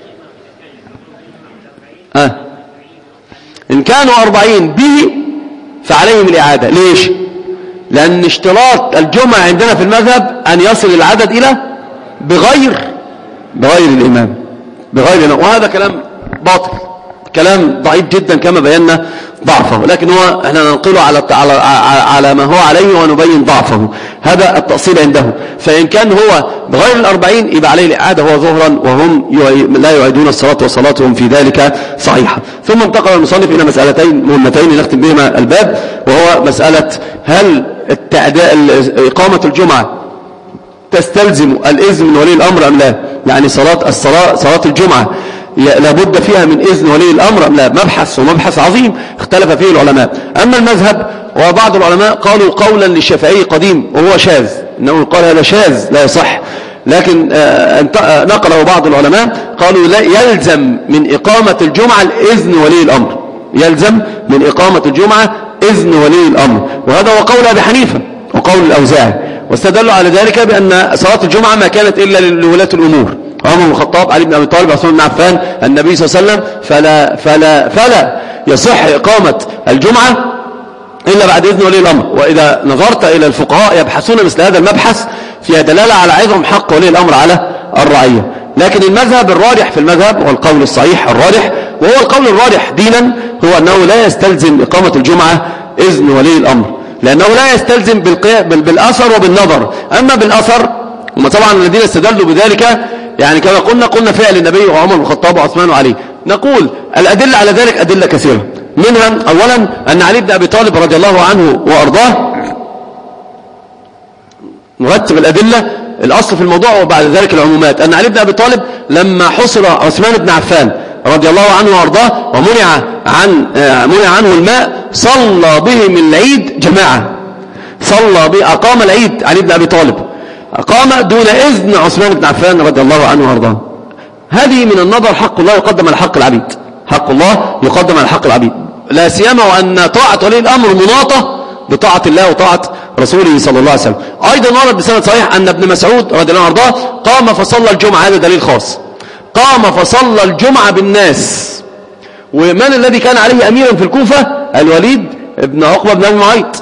إن كانوا 40 به فعليهم الإعادة. ليش؟ لأن اشتراط الجمعة عندنا في المذهب أن يصل العدد إلى بغير الإمام، بغير الإمام، وهذا كلام باطل، كلام ضعيف جدا كما بينا ضعفه، لكن هو احنا ننقله على ما هو عليه ونبين ضعفه، هذا التأصيل عنده. فإن كان هو بغير 40 يبقى عليه الإعادة، هو ظهرا، وهم لا يعيدون الصلاة وصلاتهم في ذلك صحيحة. ثم انتقل المصنف إلى مسألتين مهمتين نختم بهما الباب، وهو مسألة هل إقامة الجمعة تستلزم الإذن من ولي الأمر أم لا؟ يعني صلاة الجمعة لابد فيها من إذن ولي الأمر أم لا؟ مبحث عظيم اختلف فيه العلماء. أما المذهب، وبعض العلماء قالوا قولا للشافعي قديم وهو شاذ، إنه قال هذا شاذ لا يصح، لكن نقله بعض العلماء قالوا لا يلزم من إقامة الجمعة الإذن ولي الأمر، يلزم من إقامة الجمعة إذن ولي الأمر، وهذا هو قول أبي حنيفة وقول الأوزاعي، واستدلوا على ذلك بأن صلاة الجمعة ما كانت إلا لولاة الأمور، عمر بن الخطاب، علي بن أبي طالب، عثمان بن عفان، النبي صلى الله عليه وسلم، فلا يصح إقامة الجمعة إلا بعد إذن ولي الأمر. وإذا نظرت إلى الفقهاء يبحثون مثل هذا المبحث فيها دلالة على عظم حق ولي الأمر على الرعية. لكن المذهب الراجح في المذهب والقول الصحيح الراجح، وهو القول الراجح دينا، هو أنه لا يستلزم إقامة الجمعة إذن ولي الأمر، لأنه لا يستلزم بالأثر وبالنظر. أما بالأثر، هم طبعا الذين استدلوا بذلك يعني كما قلنا فعل النبي وعمر بن الخطاب وعثمان وعلي، نقول الأدلة على ذلك أدلة كثيرة، منها أولا أن علي بن أبي طالب رضي الله عنه وأرضاه، نرتب الأدلة، الأصل في الموضوع وبعد ذلك العمومات، أن علي بن أبي طالب لما حصر عثمان بن عفان رضي الله عنه وأرضاه ومنع عنه الماء، صلى بهم العيد جماعة، أقام العيد علي بن أبي طالب، أقام دون إذن عثمان بن عفان رضي الله عنه وأرضاه. هذه من النظر حق الله يقدم على حق العبيد، حق الله يقدم على حق العبيد، لا سيما وأن طاعة ولي الأمر مناطة بطاعة الله وطاعة رسوله صلى الله عليه وسلم. أيضا ورد بسند صحيح أن ابن مسعود رضي الله عنه وأرضاه قام فصلى الجمعة، هذا دليل خاص، قام فصلى الجمعة بالناس. ومن الذي كان عليه أميرا في الكوفة؟ الوليد بن عقبة بن أبي معيط،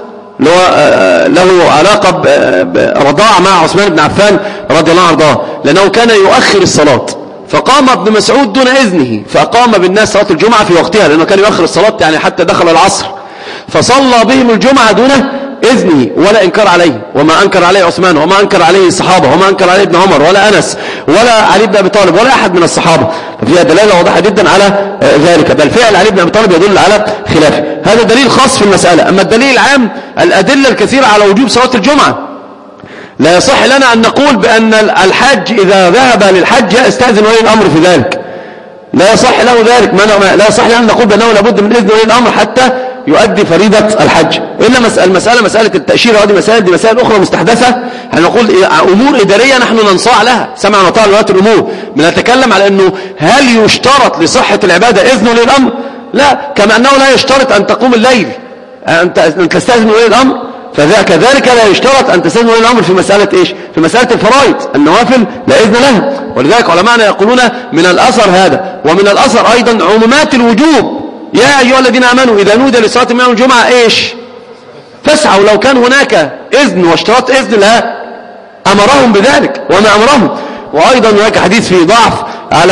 له علاقة برضاع مع عثمان بن عفان رضي الله عنه وأرضاه، لأنه كان يؤخر الصلاة، فقام ابن مسعود دون إذنه فأقام بالناس صلاة الجمعة في وقتها، لأنه كان يؤخر الصلاة يعني حتى دخل العصر، فصلى بهم الجمعة دون إذنه ولا إنكار عليه، وما أنكر عليه عثمان، وما أنكر عليه الصحابة، وما أنكر عليه ابن عمر ولا أنس ولا علي بن أبي طالب ولا أحد من الصحابة، ففيها دلالة واضحة جدا على ذلك، بل فعل علي بن أبي طالب يدل على خلافه. هذا دليل خاص في المسألة. أما الدليل العام، الأدلة الكثيرة على وجوب صلاة الجمعة، لا يصح لنا أن نقول بأن الحج إذا ذهب للحج يستأذن ولي الأمر في ذلك، لا يصح له ذلك، لا يصح لنا أن نقول بأنه لابد من إذن ولي الأمر حتى يؤدي فريضة الحج، إلا المسألة مسألة التأشيرة، وهذه مسائل أخرى مستحدثة، نقول أمور إدارية نحن ننصاع لها، سمعا وطاعة لولاة الأمور. بنتكلم على أنه هل يشترط لصحة العبادة إذن ولي الأمر؟ لا، كما أنه لا يشترط أن تقوم الليل أن تستأذن ولي الأمر، فكذلك لا يشترط أن تستأذن ولي الأمر في مسألة إيش؟ في مسألة الفرائض، النوافل لا إذن لها. ولذلك علماءنا يقولون من الأثر هذا، ومن الأثر أيضا عمومات الوجوب، يا أيها الذين آمنوا إذا نودي لصلاة من يوم الجمعة إيش؟ فاسعوا، لو كان هناك إذن واشتراط إذن لها أمرهم بذلك وما أمرهم. وأيضا هناك حديث فيه ضعف على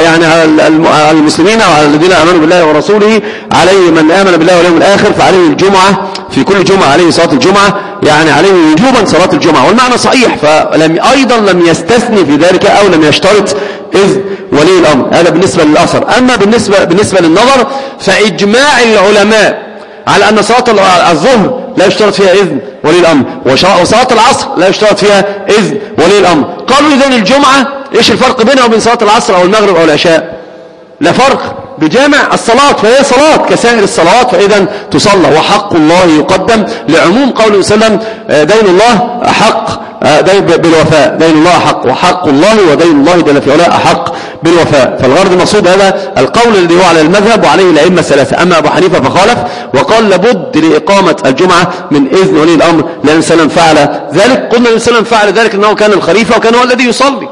على المسلمين وعلى الذين آمنوا بالله ورسوله، عليه من آمن بالله واليوم الآخر فعليه الجمعة، في كل جمعة عليه صلاة الجمعة، يعني عليه وجوبا صلاة الجمعة، والمعنى صحيح، أيضا لم يستثني في ذلك أو لم يشترط إذن ولي الأمر. هذا بالنسبة للأثر. أما بالنسبة للنظر، فإجماع العلماء على أن صلاة الظهر لا يشترط فيها إذن ولي الأمر، وصلاة العصر لا يشترط فيها إذن ولي الأمر. قالوا إذن الجمعة إيش الفرق بينها وبين صلاة العصر أو المغرب أو العشاء؟ لا فرق بجامع الصلاة، فهي صلاة كسائر الصلوات، فإذا تصلى. وحق الله يقدم لعموم قوله صلى الله عليه وسلم دين الله أحق بالوفاء، دين الله أحق، وحق الله ودين الله جل في علاه أحق بالوفاء. فالغرض المقصود هذا القول الذي هو على المذهب وعليه الأئمة الثلاثة. أما أبو حنيفة فخالف وقال لابد لإقامة الجمعة من إذن ولي الأمر، لأن سلم فعل ذلك. قلنا لأن سلم فعل ذلك أنه كان الخليفة وكان هو الذي يصلي،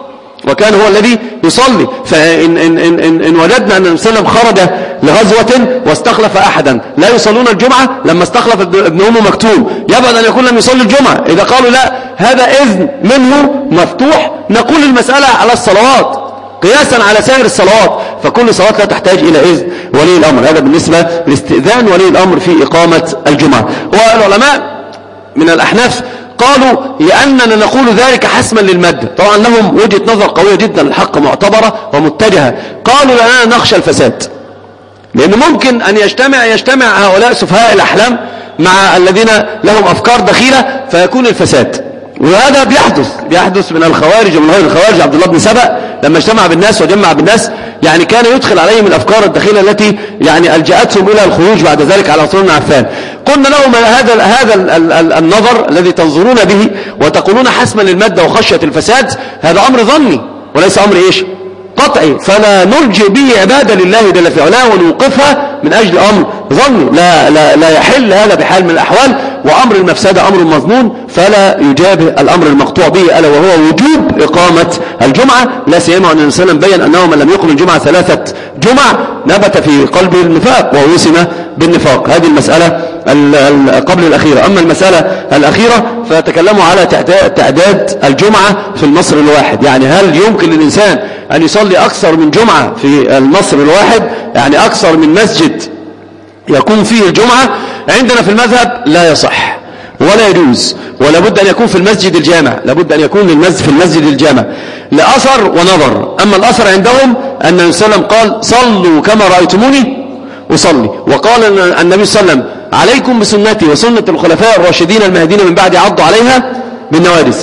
فإن إن وجدنا أن وسلم خرج لغزوة واستخلف أحدا لا يصلون الجمعة، لما استخلف ابن أم مكتوم يبعد أن يكون لم يصلي الجمعة. إذا قالوا لا هذا إذن منه مفتوح، نقول المسألة على الصلوات قياسا على سائر الصلوات، فكل صلاة لا تحتاج إلى إذن ولي الأمر. هذا بالنسبة لاستئذان ولي الأمر في إقامة الجمعة. والعلماء من الأحناف قالوا لأننا نقول ذلك حسما للمادة، طبعا لهم وجهة نظر قوية جدا، الحق معتبرة ومتجهة. قالوا لأننا نخشى الفساد، لأن ممكن أن يجتمع هؤلاء سفهاء الأحلام مع الذين لهم أفكار دخيلة فيكون الفساد. وهذا بيحدث من الخوارج ومن غير الخوارج. عبد الله بن سبأ لما اجتمع بالناس وجمع بالناس يعني كان يدخل عليهم الأفكار الدخيلة التي يعني ألجأتهم إلى الخروج بعد ذلك على عثمان بن عفان. قلنا لهم هذا النظر الذي تنظرون به وتقولون حسما للمادة وخشية الفساد هذا أمر ظني وليس أمر قطعي، فلا نرجع به عبادة لله جل في علاه ونوقفها من أجل أمر ظني. لا يحل هذا بحال من الأحوال، وأمر المفسدة أمر مظنون فلا يجابه الأمر المقطوع به، ألا وهو وجوب إقامة الجمعة. لا سيما أن النبي صلى الله عليه وسلم بين أنه من لم يقم الجمعة 3 جمع نبت في قلبه النفاق ووسم بالنفاق. هذه المسألة قبل الأخيرة. أما المسألة الأخيرة فتكلموا على تعداد الجمعة في المصر الواحد، يعني هل يمكن للإنسان أن يصلي أكثر من جمعة في المصر الواحد، يعني أكثر من مسجد يكون فيه الجمعة؟ عندنا في المذهب لا يصح ولا يجوز، ولا بد أن يكون في المسجد الجامع، لابد أن يكون في المسجد الجامع لأثر ونظر. أما الأثر عندهم أن النبي صلى الله عليه وسلم قال صلوا كما رأيتموني أصلي، وقال النبي صلى الله عليه وسلم عليكم بسنتي وسنة الخلفاء الراشدين المهديين من بعد عضوا عليها بالنواجذ.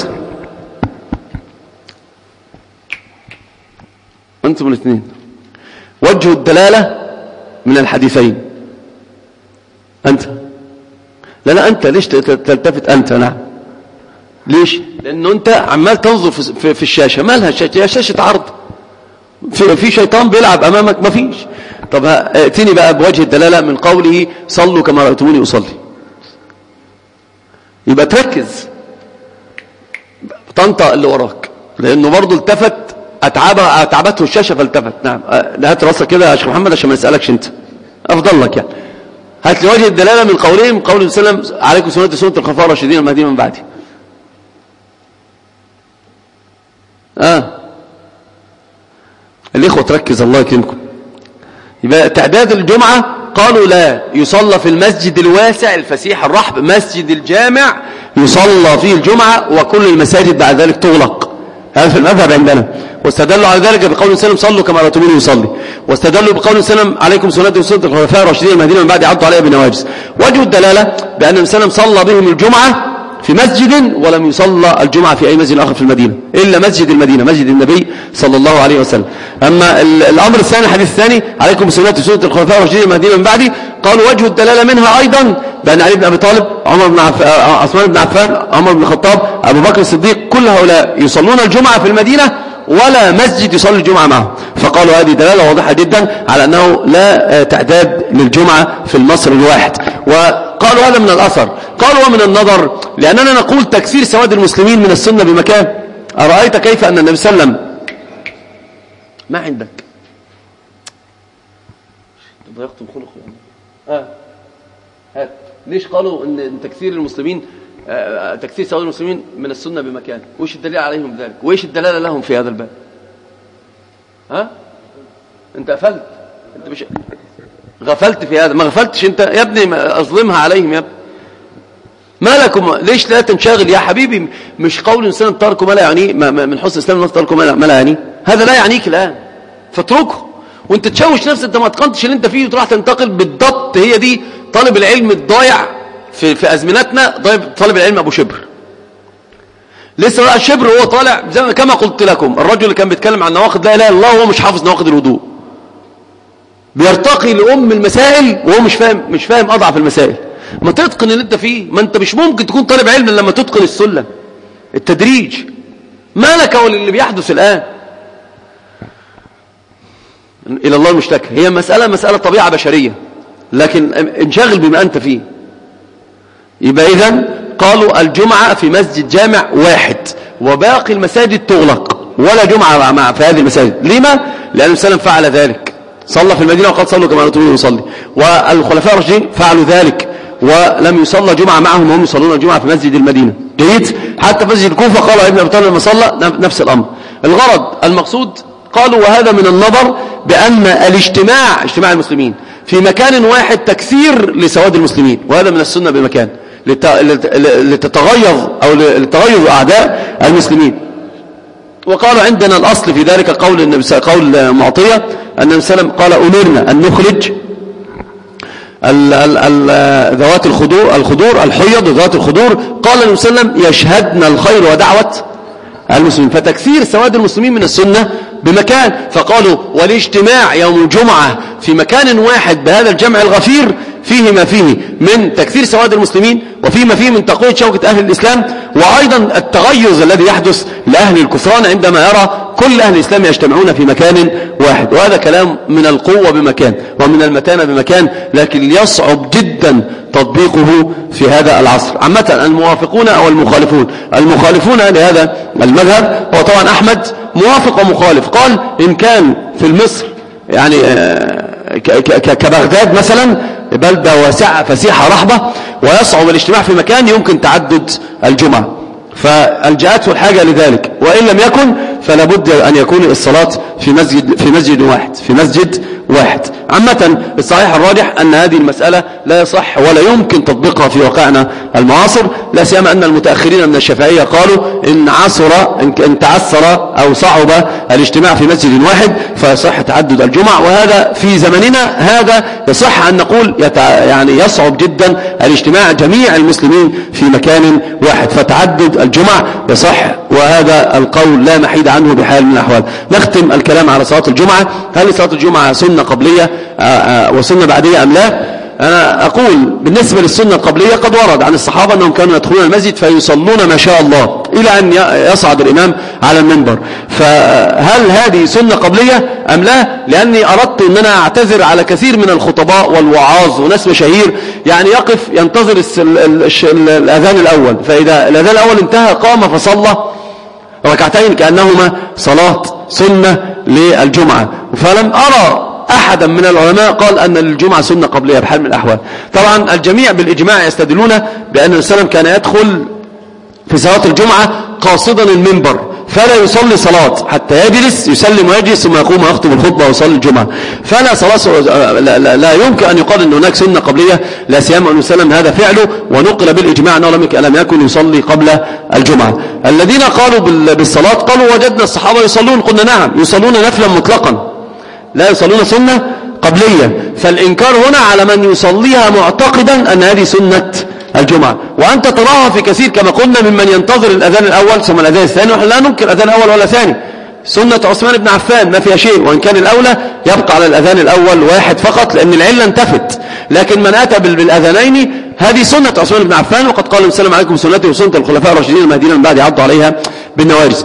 أنتم الاثنين وجه الدلالة من الحديثين. أنت لا أنت ليش تلتفت أنت؟ نعم ليش؟ لأنه أنت عمال تنظر في الشاشة. مالها الشاشة؟ هي شاشة عرض، في شيطان بيلعب أمامك؟ ما فيش. طب ائتني بقى بوجه الدلالة من قوله صلوا كما رأيتموني أصلي. يبقى تركز طنطا اللي وراك، لأنه برضو التفت أتعبته الشاشة فالتفت. نعم هات راسك كده يا شيخ محمد عشان ما نسألكش أنت، أفضل لك يعني. هات لي وجه الدلالة من قولهم قول النبي صلى الله عليه وسلم عليكم سنة الخلفاء الراشدين المهديين من بعدي. الإخوة تركز الله يكرمكم. يبقى تعداد الجمعة قالوا لا يصلى في المسجد الواسع الفسيح الرحب، مسجد الجامع يصلى فيه الجمعة وكل المساجد بعد ذلك تغلق. هذا في المذهب عندنا. واستدلوا على ذلك بقول وسلم صلوا كما رأيتموني يصلي، واستدلوا بقول وسلم عليكم سنة وسنة الخلفاء الراشدين المهديين من بعد عضوا عليها بالنواجذ. وجه الدلالة بأن النبي صلى الله عليه وسلم صلى بهم الجمعة في مسجد ولم يصلى الجمعة في أي مسجد آخر في المدينة إلا مسجد المدينة، مسجد النبي صلى الله عليه وسلم. أما الأمر الثاني الحديث الثاني عليكم سنة وسنة الخلفاء الراشدين المهديين من بعدي، قالوا وجه الدلالة منها أيضا بأن علي بن أبي طالب، عثمان بن عفان، عمر بن الخطاب، أبو بكر الصديق، كل هؤلاء يصلون الجمعة في المدينة ولا مسجد يصلي الجمعة معه. فقالوا هذه دلالة واضحة جدا على أنه لا تعداد للجمعة في المصر الواحد. وقالوا هذا من الأثر. قالوا ومن النظر، لأننا نقول تكثير سواد المسلمين من السنة بمكان. أرأيت كيف أن النبي صلى الله عليه وسلم ما عندك ضيقتم خلقه ليش قالوا أن تكثير المسلمين تكثير سواد المسلمين من السنة بمكان؟ وإيش الدليل عليهم ذلك؟ وإيش الدلالة لهم في هذا الباب؟ أنت غفلت، أنت مش غفلت في هذا، ما غفلتش أنت يا ابني، أظلمها عليهم يا ابني. ما لكم ليش لا تنشغل يا حبيبي؟ مش قول إنسان تركوا ما لا يعني، من حسن الإسلام الناس تركوا ما لا يعني، هذا لا يعنيك الآن فاتركه. وانت تشوش نفسك، انت ما اتقنتش اللي انت فيه وتروح تنتقل بالضبط. هي دي طالب العلم الضايع في أزمنتنا، طالب العلم أبو شبر. لسه بقى الشبر وهو طالع كما قلت لكم، الرجل اللي كان بيتكلم عن نواقض لا إله إلا الله وهو مش حافظ نواقض الوضوء. بيرتقي لأم المسائل وهو مش فاهم أضعف المسائل. ما تتقن اللي انت فيه، ما انت مش ممكن تكون طالب علم لما تتقن السلم التدريج. ما لك وللي بيحدث الآن؟ إلى الله المشتكى. هي مسألة طبيعة بشرية، لكن انشغل بما أنت فيه. يبقى إذن قالوا الجمعة في مسجد جامع واحد وباقي المساجد تغلق، ولا جمعة في هذه المساجد. لما؟ لأن السلام فعل ذلك، صلى في المدينة وقد صلوا كما نتمنى يصلي، والخلفاء الراشدين فعلوا ذلك ولم يصلى جمعة معهم وهم يصلون الجمعة في مسجد المدينة. جيد؟ حتى في مسجد الكوفة قال ابن أبي طالب لما صلى نفس الأمر. الغرض المقصود قالوا وهذا من النظر بأن اجتماع المسلمين في مكان واحد تكثير لسواد المسلمين، وهذا من السنة بمكان لتتغيظ أو لتغيظ أعداء المسلمين. وقالوا عندنا الأصل في ذلك قول معطية أن النبي صلى الله عليه وسلم قال أمرنا أن نخرج ذوات الخدور الحيض ذوات الخدور، قال النبي صلى الله عليه وسلم يشهدن الخير ودعوة المسلمين. فتكثير سواد المسلمين من السنة بمكان. فقالوا والاجتماع يوم الجمعة في مكان واحد بهذا الجمع الغفير فيه ما فيه من تكثير سواد المسلمين، وفيه ما فيه من تقوية شوكة أهل الإسلام، وأيضا التغيظ الذي يحدث لأهل الكفران عندما يرى كل أهل الإسلام يجتمعون في مكان واحد. وهذا كلام من القوة بمكان ومن المتانة بمكان، لكن يصعب جدا تطبيقه في هذا العصر. عامة الموافقون أو المخالفون لهذا المذهب، هو طبعا أحمد موافق ومخالف. قال إن كان في مصر يعني كبغداد مثلا بلدة واسعة فسيحة رحبة ويصعب الاجتماع في مكان يمكن تعدد الجمعة، فالجاءته الحاجة لذلك. وإن لم يكن فلا بد أن يكون الصلاة في مسجد واحد. عامة الصحيح الراجح أن هذه المسألة لا يصح ولا يمكن تطبيقها في واقعنا المعاصر، لا سيما أن المتأخرين من الشافعية قالوا إن تعسر أو صعب الاجتماع في مسجد واحد فيصح تعدد الجمع. وهذا في زمننا هذا يصح أن نقول يعني يصعب جدا الاجتماع جميع المسلمين في مكان واحد، فتعدد الجمع يصح، وهذا القول لا محيد عنه بحال من الأحوال. نختم الكلام على صلاة الجمعة. هل صلاة الجمعة سنة قبلية وسنة بعدية أم لا؟ أنا أقول بالنسبة للسنة القبلية قد ورد عن الصحابة أنهم كانوا يدخلون المسجد فيصلون ما شاء الله إلى أن يصعد الإمام على المنبر. فهل هذه سنة قبلية أم لا؟ لأني أردت أن أنا أعتذر على كثير من الخطباء والوعاظ وناس مشاهير يعني يقف ينتظر الأذان الأول، فإذا الأذان الأول انتهى قام فصلى ركعتين كأنهما صلاة سنة للجمعة. فلم أرى أحدا من العلماء قال أن الجمعة سنة قبلية بحال من الأحوال. طبعا الجميع بالإجماع يستدلون بأن السلام كان يدخل في صلاة الجمعة قاصدا المنبر فلا يصلي صلاة حتى يجلس يسلم ويجلس ثم يقوم ويخطب الخطبة ويصلي الجمعة. فلا صلاة لا يمكن أن يقال أن هناك سنة قبلية، لا سيما أن السلام هذا فعله ونقل بالإجماع أنه لم يكن يصلي قبل الجمعة. الذين قالوا بالصلاة قالوا وجدنا الصحابة يصلون، قلنا نعم يصلون نفلا مطلقا لا يصلون سنة قبلية. فالإنكار هنا على من يصليها معتقدا أن هذه سنة الجمعة، وأنت تراها في كثير كما قلنا ممن ينتظر الأذان الأول ثم الأذان الثاني، ونحن لا ننكر الأذان الأول ولا ثاني. سنة عثمان بن عفان ما فيها شيء، وإن كان الأولى يبقى على الأذان الأول واحد فقط لأن العلة انتفت. لكن من أتى بالأذانين هذه سنة عثمان بن عفان، وقد قال السلام عليكم سنتي وسنة الخلفاء الراشدين المهديين من بعد عضوا عليها بالنوارز.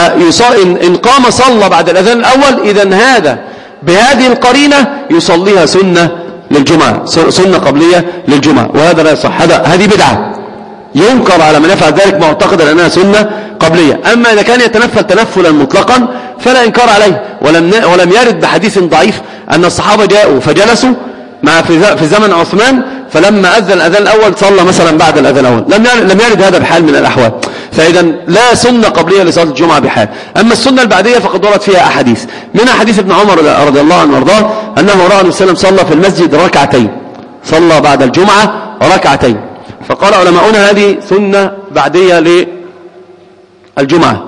فإن قام صلى بعد الأذان الأول إذن هذا بهذه القرينة يصليها سنة للجمعة، سنة قبلية للجمعة، وهذا لا يصح. هذه بدعة ينكر على من يفعل ذلك معتقدا أنها سنة قبلية. أما إذا كان يتنفل تنفلا مطلقا فلا إنكار عليه. ولم يرد بحديث ضعيف أن الصحابة جاءوا فجلسوا في زمن عثمان فلما أذن الأذان الأول صلى مثلا بعد الأذان الأول، لم يرد هذا بحال من الأحوال. فإذا لا سنة قبلية لصلاة الجمعة بحال. أما السنة البعدية فقد ورد فيها أحاديث، منها حديث ابن عمر رضي الله عنه وارضاه أنه رأى النبي صلى الله عليه وسلم صلى في المسجد ركعتين، صلى بعد الجمعة ركعتين. فقال علماؤنا هذه سنة بعدية للجمعة.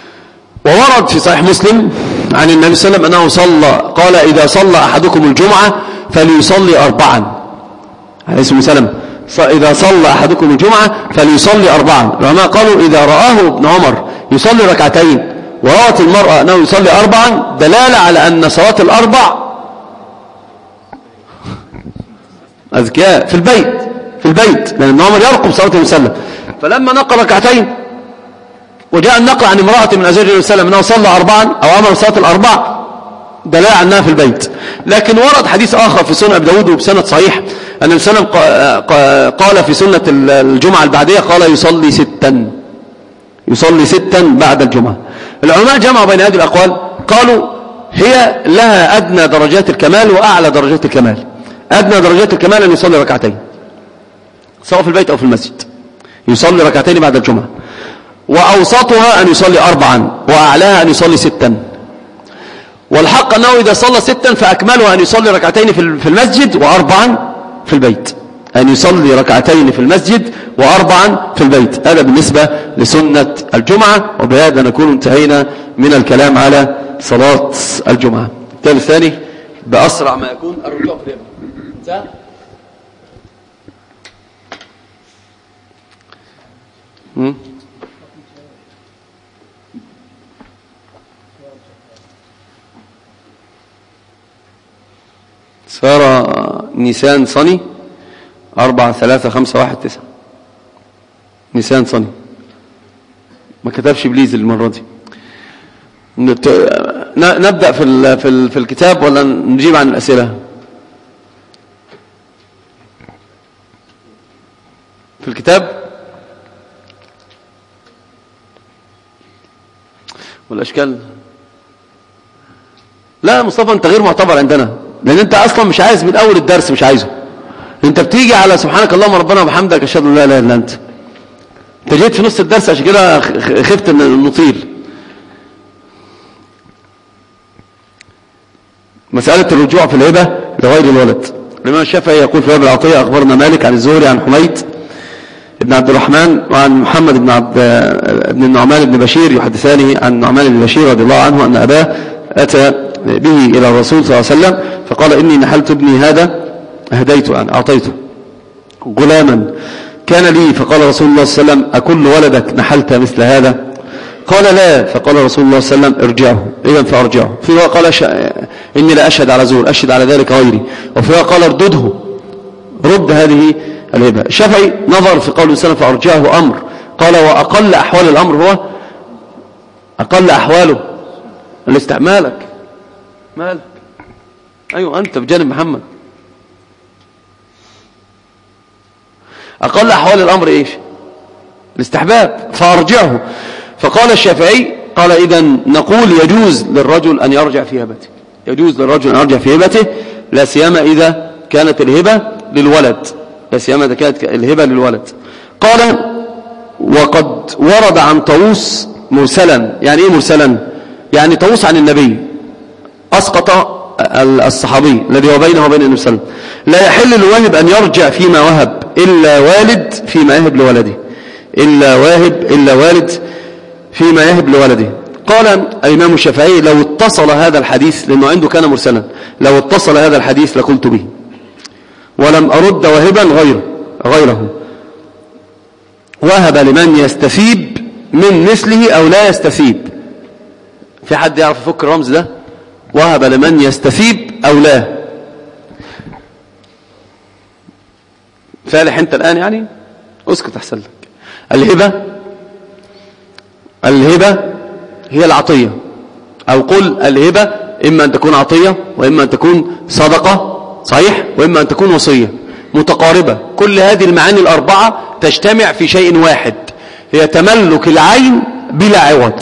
وورد في صحيح مسلم عن النبي صلى الله عليه وسلم أنه صلى، قال إذا صلى أحدكم الجمعة فليصلي أربعا. عليه الصلاة والسلام إذا صلى أحدكم الجمعة فليصلي أربعا. العلماء قالوا إذا رآه ابن عمر يصلي ركعتين ورأت المرأة أنه يصلي أربعا دلالة على أن صلاة الأربع أذكياء في البيت لأن ابن عمر يرقب صلاة النبي صلى الله عليه وسلم. فلما نقل ركعتين وجاء النقل عن امرأة من أزواج النبي صلى الله عليه وسلم أنه صلى 4 أو عمل صلاة الأربع دلالة عنها في البيت. لكن ورد حديث آخر في سنة أبي داود وبسند صحيح أن النبي صلى الله عليه وسلم قال في سنة الجمعة البعدية قال يصلي 6 بعد الجمعة. العلماء جمعوا بين هذه الأقوال، قالوا هي لها أدنى درجات الكمال وأعلى درجات الكمال. أدنى درجات الكمال أن يصلي ركعتين سواء في البيت أو في المسجد، يصلي ركعتين بعد الجمعة، وأوسطها أن يصلي 4 وأعلاها أن يصلي 6. والحق أنه إذا صلى 6 فأكملها أن يصلي ركعتين في المسجد و4 في البيت، أن يصلي ركعتين في المسجد و4 في البيت. هذا بالنسبة لسنة الجمعة. وبهذا نكون انتهينا من الكلام على صلاة الجمعة. الثاني بأسرع ما يكون الرجوع في اليمين. سارة نيسان صني 43519 نيسان صني، ما كتبش بليز المرة دي. نبدأ في الكتاب ولا نجيب عن الأسئلة؟ في الكتاب والأشكال. لا مصطفى أنت غير معتبر عندنا، لأن أنت أصلا مش عايز من أول الدرس، مش عايزه. أنت بتيجي على سبحانك اللهم ربنا وبحمدك أشهد أن لا إله إلا أنت. أنت جيت في نص الدرس عشان كده خفت أن نطيل. مسألة الرجوع في الهبة لغير الولد. الإمام الشافعي يقول في باب العطية أخبرنا مالك عن الزهري عن حميد بن عبد الرحمن وعن محمد بن النعمان بن بشير يحدثاني عن النعمان بن بشير رضي الله عنه أن أباه أتى به إلى الرسول صلى الله عليه وسلم فقال إني نحلت ابني هذا أهديته أن أعطيته غلاما كان لي. فقال رسول الله صلى الله عليه وسلم أكل ولدك نحلت مثل هذا؟ قال لا. فقال رسول الله صلى الله عليه وسلم ارجعه. إذن فأرجعه. في رواية قال إني لا أشهد على زور، أشهد على ذلك غيري. وفي رواية قال اردده، رد هذه الهبة. الشافعي نظر في قول السلام فأرجعه أمر. قال وأقل أحوال الأمر هو أقل أحواله الاستعمالك مالك. أيوة أنت بجانب محمد. أقل أحوال الأمر إيش؟ الاستحباب. فأرجعه. فقال الشافعي قال إذن نقول يجوز للرجل أن يرجع في هبته، يجوز للرجل أن يرجع في هبته لا سيما إذا كانت الهبة للولد، لا سيما إذا كانت الهبة للولد. قال وقد ورد عن طاووس مرسلا. يعني إيه مرسلا؟ يعني طاووس عن النبي أسقط الصحابي الذي هو بينه وبين النبي صلى الله عليه وسلم. لا يحل للواهب أن يرجع فيما وهب إلا والد فيما يهب لولده، إلا والد فيما يهب لولده. قال الإمام الشافعي لو اتصل هذا الحديث، لأنه عنده كان مرسلا، لو اتصل هذا الحديث لقلت به ولم أرد واهبا غيره. وهب لمن يستثيب من مثله أو لا يستثيب. في حد يعرف يفك الرمز ده؟ وهب لمن يستثيب أو لا. فالح أنت الآن يعني اسكت أحسن لك. الهبة هي العطية، أو قل الهبة إما أن تكون عطية وإما أن تكون صدقة صحيح وإما أن تكون وصية متقاربة. كل هذه المعاني الأربعة تجتمع في شيء واحد، هي تملك العين بلا عوض.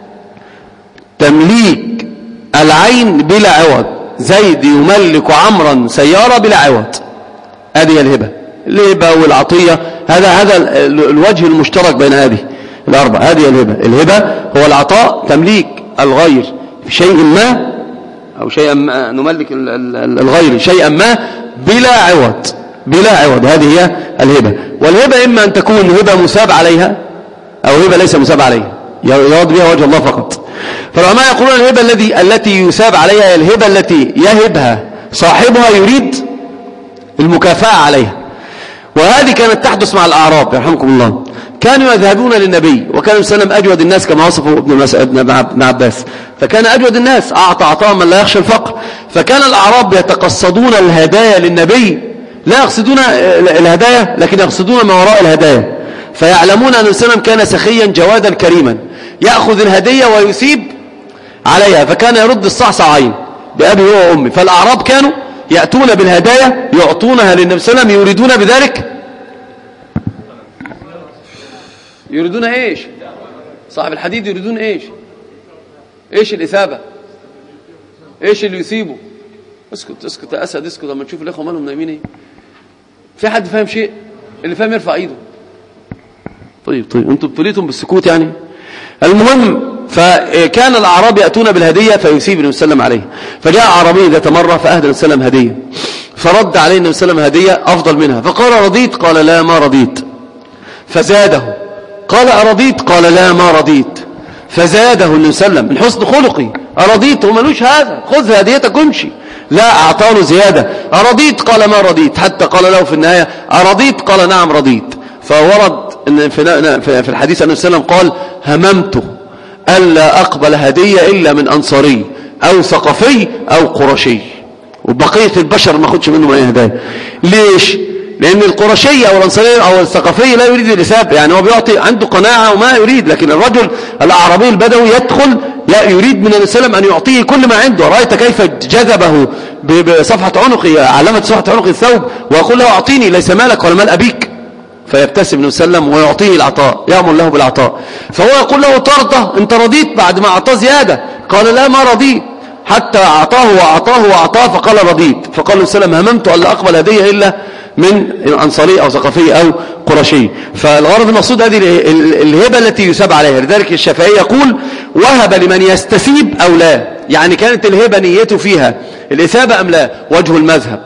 تمليك العين بلا عوض. زيد يملك عمرا سيارة بلا عوض. هذه الهبة والعطية. هذا الوجه المشترك بين هذه الأربعة. هذه الهبة هو العطاء، تمليك الغير في شيء ما أو شيئا ما، نملك الغير شيئا ما بلا عوض. هذه هي الهبة. والهبة إما أن تكون هبة مساب عليها أو هبة ليس مساب عليها، يراد بها وجه الله فقط. فالعلماء يقولون الهبة التي يساب عليها هي الهبة التي يهبها صاحبها يريد المكافأة عليها. وهذه كانت تحدث مع الأعراب يرحمكم الله. كانوا يذهبون للنبي وكان السلام أجود الناس كما وصفه ابن عباس، فكان أجود الناس، أعطى عطاء من لا يخشى الفقر. فكان الأعراب يتقصدون الهدايا للنبي لا يقصدون الهدايا لكن يقصدون ما وراء الهدايا، فيعلمون أن السلام كان سخيا جوادا كريما يأخذ الهدية ويثيب عليها، فكان يرد الصعصعين بأبي هو وأمي. فالأعراب كانوا يأتون بالهدايا يعطونها للنبي صلى الله عليه وسلم، يريدون بذلك يريدون ايش؟ صاحب الحديد يريدون ايش؟ ايش الإثابة؟ ايش اللي يثيبه؟ اسكت اسكت يا أسد اسكت لما تشوف الإخوة مالهم نايمين ايه. في حد فاهم شيء؟ اللي فاهم يرفع ايده. طيب انتم ابتليتم بالسكوت يعني. المهم فكان الأعراب يأتون بالهدية فيثيب النبي صلى الله عليه وسلم عليه. فجاء أعرابي ذات مرة فأهدى النبي صلى الله عليه وسلم هدية، فرد عليه النبي صلى الله عليه وسلم هدية أفضل منها، فقال رضيت؟ قال لا ما رضيت. فزاده، قال أرضيت؟ قال لا ما رضيت. فزاده النبي صلى الله عليه وسلم من حسن خلقي، أرضيت؟ وملوش هذا، خذ هديتك وامشي. لا، أعطاه زيادة، أرضيت؟ قال ما رضيت، حتى قال له في النهاية أرضيت؟ قال نعم رضيت. فورد في الحديث النبي صلى الله عليه وسلم قال هممت ألا أقبل هدية إلا من أنصاري أو ثقفي أو قرشي، وبقية البشر ما أخذش منهم أي هدايا. ليش؟ لأن القرشي أو الأنصاري أو الثقفي لا يريد الإثابة، يعني هو بيعطي عنده قناعة وما يريد. لكن الرجل الأعرابي البدوي يدخل يريد من النبي صلى الله عليه وسلم أن يعطيه كل ما عنده. رأيت كيف جذبه بصفحة عنقه، علامة صفحة عنق الثوب، ويقول له أعطيني ليس مالك ولا مال أبيك. فيبتسم النبي صلى الله عليه وسلم ويعطيه العطاء، يأمر له بالعطاء. فهو يقول له ترضى؟ أنت رضيت؟ بعد ما أعطاه زيادة قال لا ما رضيت، حتى أعطاه وأعطاه وأعطاه فقال رضيت. فقال النبي صلى الله عليه وسلم هممت أن لا أقبل هدية إلا من أنصاري أو ثقفي أو قرشي. فالغرض المقصود هذه الهبة التي يثاب عليها. لذلك الشافعي يقول وهب لمن يستثيب أو لا، يعني كانت الهبة نيته فيها الإثابة أم لا. وجه المذهب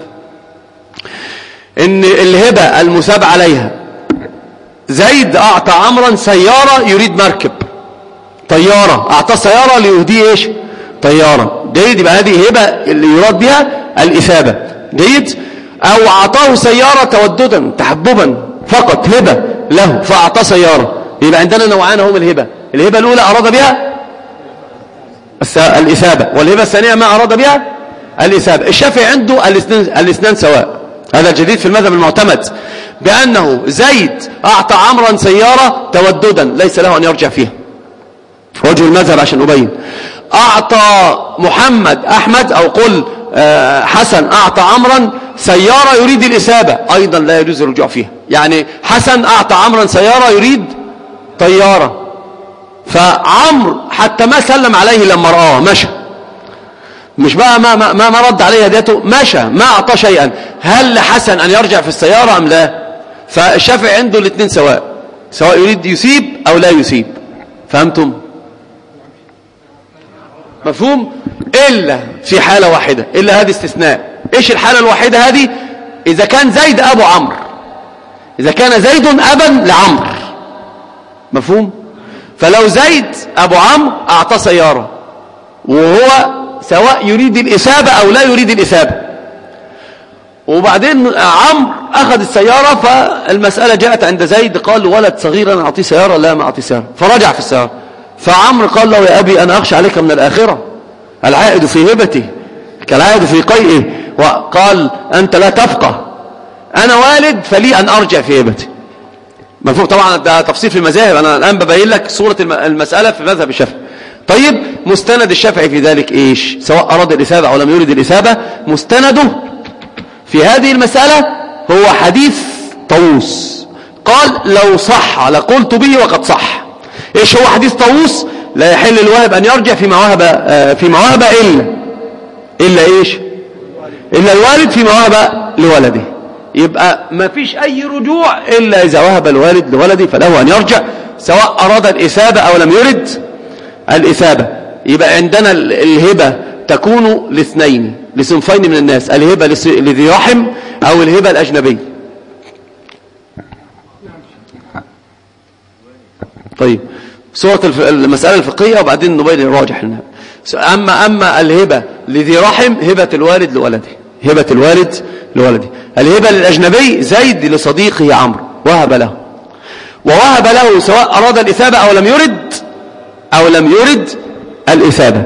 إن الهبة المثاب عليها، زيد أعطى عمرا سيارة يريد مركب، طيارة أعطى سيارة ليهديه إيش؟ طيارة. جيد، يبقى هذه هبة اللي يراد بها الإثابة. جيد. أو أعطاه سيارة توددا تحببا فقط، هبة له فأعطى سيارة. يبقى عندنا نوعان هم الهبة. الهبة الأولى أراد بها الإثابة، والهبة الثانية ما أراد بها الإثابة. الشافعي عنده الاثنان سواء. هذا الجديد في المذهب المعتمد، بأنه زيد أعطى عمرا سيارة توددا ليس له أن يرجع فيها. وجه المذهب عشان أبين، أعطى محمد أحمد أو قل حسن أعطى عمرا سيارة يريد الإثابة، أيضا لا يجوز الرجوع فيها. يعني حسن أعطى عمرا سيارة يريد طيارة، فعمر حتى ما سلم عليه لما رآه مشى، مش بقى ما رد عليه هديته، مشى ما أعطى شيئا. هل لحسن أن يرجع في السيارة أم لا؟ فالشافعي عنده الاثنين سواء يريد يثيب أو لا يثيب. فهمتم؟ مفهوم؟ إلا في حالة واحدة، إلا هذه استثناء. إيش الحالة الواحدة هذه؟ إذا كان زيد أبو عمرو، إذا كان زيد أبا لعمرو. مفهوم؟ فلو زيد أبو عمرو أعطى سيارة وهو سواء يريد الإثابة أو لا يريد الإثابة، وبعدين عمرو أخذ السيارة، فالمسألة جاءت عند زيد قال له ولد صغير أنا أعطيه سيارة؟ لا ما أعطيه سيارة. فرجع في السيارة، فعمرو قال له يا أبي أنا أخشى عليك من الآخرة، العائد في هبته كالعائد في قيئه، وقال أنت لا تفقه، أنا والد فلي أن أرجع في هبتي. مفهوم؟ طبعا ده تفصيل في المذاهب، أنا الآن ببين لك صورة المسألة في مذهب الشافعي. طيب مستند الشافعي في ذلك إيش؟ سواء أراد الإثابة أو لم يرد الإثابة، مستنده في هذه المسألة هو حديث طاووس. قال لو صح لقلت به وقد صح. إيش هو حديث طاووس؟ لا يحل الواهب أن يرجع فيما وهب إلا إيش؟ إلا الوالد فيما وهب لولده. يبقى ما فيش أي رجوع إلا إذا وهب الوالد لولده فله أن يرجع، سواء أراد الإثابة أو لم يرد الإثابة. يبقى عندنا الهبة تكون لاثنين، لصنفين من الناس، الهبة لذي رحم أو الهبة الأجنبي. طيب صورة المسألة الفقهية وبعدين نبين الراجح لنا. أما الهبة لذي رحم هبة الوالد لولده، هبة الوالد لولده. الهبة للأجنبي زيد لصديقه عمرو وهب له، ووهب له سواء أراد الإثابة أو لم يرد الإثابة.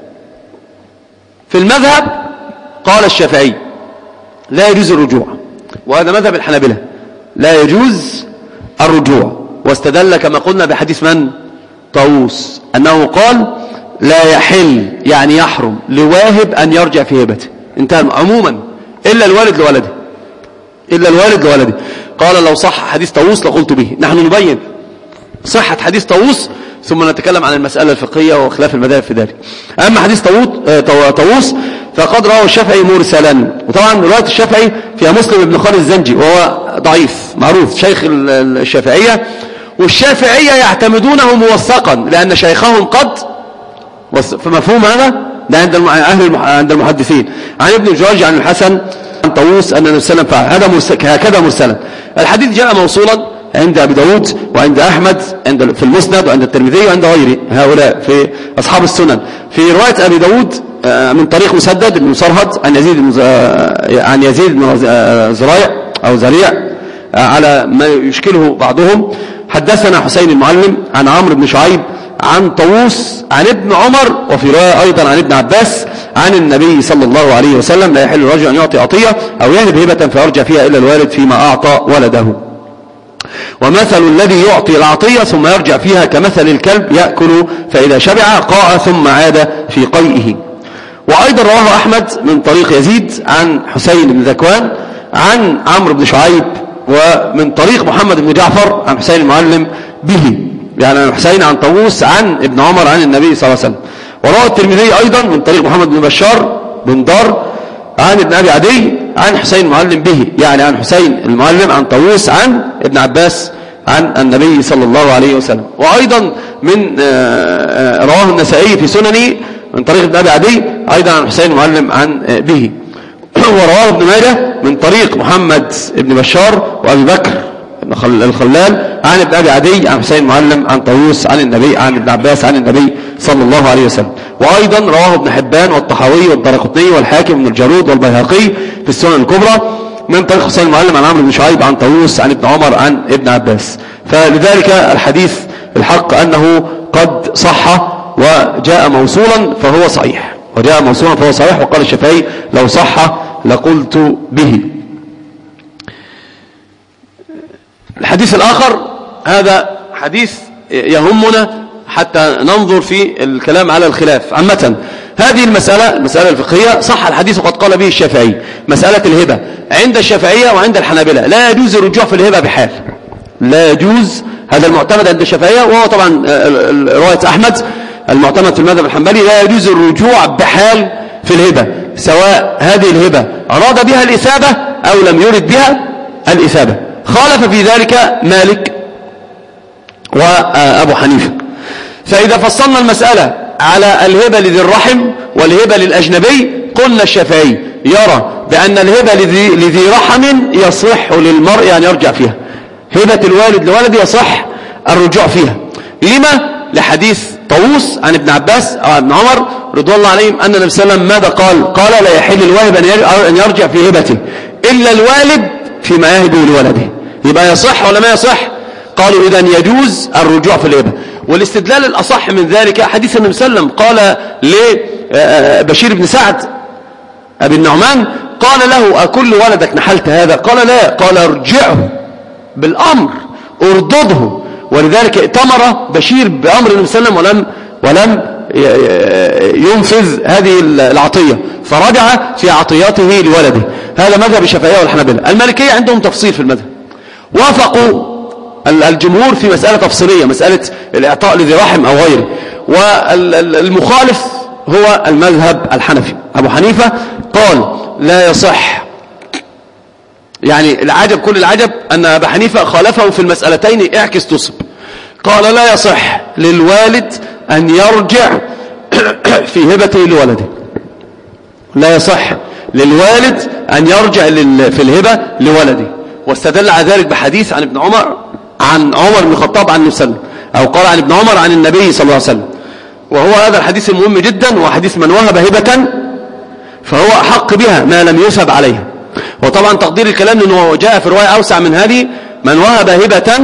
في المذهب قال الشافعي لا يجوز الرجوع، وهذا مذهب الحنابلة، لا يجوز الرجوع، واستدل كما قلنا بحديث من؟ طاووس، أنه قال لا يحل يعني يحرم لواهب أن يرجع في هبته، انتهى عموما إلا الوالد لولده، إلا الوالد لولده. قال لو صح حديث طاووس لقلت به. نحن نبين صحة حديث طاووس ثم نتكلم عن المسألة الفقهية وخلاف المذاهب في ذلك. أما حديث طاووس فقد رواه الشافعي مرسلا، وطبعا رواية الشافعي فيها مسلم بن خالد الزنجي وهو ضعيف معروف شيخ الشافعية، والشافعية يعتمدونه موثقا لأن شيخهم قد فمفهوم هذا ده عند المحدثين. عن ابن جريج عن الحسن عن طاووس أن النبي صلى الله عليه وسلم هكذا مرسلا. الحديث جاء موصولا عند أبي داود وعند أحمد في المسند وعند الترمذي وعند غيره هؤلاء في أصحاب السنن. في رواية أبي داود من طريق مسدد بن مسرهد عن يزيد بن زريع أو زريع على ما يشكله بعضهم. حدثنا حسين المعلم عن عمرو بن شعيب عن طاووس عن ابن عمر، وفي رواية أيضا عن ابن عباس عن النبي صلى الله عليه وسلم لا يحل الرجل أن يعطي عطية أو يهب هبة فيرجع فيها إلا الوالد فيما أعطى ولده. ومثل الذي يعطي العطية ثم يرجع فيها كمثل الكلب يأكل فإذا شبع قاء ثم عاد في قيئه. وأيضا رواه أحمد من طريق يزيد عن حسين بن ذكوان عن عمرو بن شعيب، ومن طريق محمد بن جعفر عن حسين المعلم به، يعني عن حسين عن طاووس عن ابن عمر عن النبي صلى الله عليه وسلم. ورواه الترمذي أيضا من طريق محمد بن بشار بن دار عن ابن أبي عدي عن حسين المعلم به، يعني عن حسين المعلم عن طاووس عن ابن عباس عن النبي صلى الله عليه وسلم. وأيضا من رواه النسائي في سننه من طريق ابن أبي عدي أيضا عن حسين المعلم عن به. ورواه ابن ماجه من طريق محمد بن بشار وأبي بكر الخلال عن ابن أبي عدي عن حسين المعلم عن طاووس عن النبي عن ابن عباس عن النبي صلى الله عليه وسلم. وأيضا رواه ابن حبان والطحاوي والدارقطني والحاكم بن الجارود والبيهقي في السنن الكبرى من طريق حسين المعلم عن عمرو بن شعيب عن طاووس عن ابن عمر عن ابن عباس. فلذلك الحديث الحق أنه قد صح وجاء موصولا فهو صحيح، وجاء موصولا فهو صحيح. وقال الشافعي لو صح لقلت به. الحديث الآخر هذا حديث يهمنا حتى ننظر في الكلام على الخلاف عامة. هذه المسألة الفقهية صح الحديث وقد قال به الشافعي. مسألة الهبة عند الشافعية وعند الحنابلة لا يجوز الرجوع في الهبة بحال، لا يجوز، هذا المعتمد عند الشافعية، وهو طبعا رواية أحمد المعتمد في المذهب الحنبلي. لا يجوز الرجوع بحال في الهبة، سواء هذه الهبة أراد بها الإثابة أو لم يرد بها الإثابة. خالف في ذلك مالك وأبو حنيفة. فإذا فصلنا المسألة على الهبة لذي الرحم والهبة للأجنبي قلنا الشافعي يرى بأن الهبة لذي رحم يصح للمرء أن يرجع فيها، هبة الوالد لولده يصح الرجوع فيها. لما؟ لحديث طاووس عن ابن عباس أو ابن عمر رضوان الله عليهم أن النبي صلى الله عليه وسلم ماذا قال؟ قال لا يحل الواهب أن يرجع في هبته إلا الوالد فيما يهبه لولده. يبقى يصح ولا ما يصح؟ قالوا إذن يجوز الرجوع في الهبة. والاستدلال الأصح من ذلك حديث النبي صلى الله عليه وسلم قال لبشير بن سعد أبي النعمان قال له أكل ولدك نحلت هذا؟ قال لا، قال ارجعه بالأمر اردده. ولذلك ائتمر بشير بأمر النبي صلى الله عليه وسلم ولم ينفذ هذه العطية، فرجع في عطياته لولده. هذا مذهب الشافعية والحنابلة. المالكية عندهم تفصيل في المذهب، وافقوا الجمهور في مسألة تفصيلية، مسألة الإعطاء لذي رحم أو غيره. والمخالف هو المذهب الحنفي. أبو حنيفة قال لا يصح، يعني العجب كل العجب أن أبا حنيفة خالفه في المسألتين اعكس تصب. قال لا يصح للوالد أن يرجع في هبته لولده، لا يصح للوالد أن يرجع في الهبة لولده. واستدل على ذلك بحديث عن ابن عمر عن عمر بن الخطاب عن النبي صلى الله عليه وسلم، أو قال عن ابن عمر عن النبي صلى الله عليه وسلم. وهو هذا الحديث المهم جدا، وحديث من وهب هبة فهو أحق بها ما لم يثب عليها. وطبعا تقدير الكلام لأنه جاء في رواية أوسع من هذه، من وهب هبة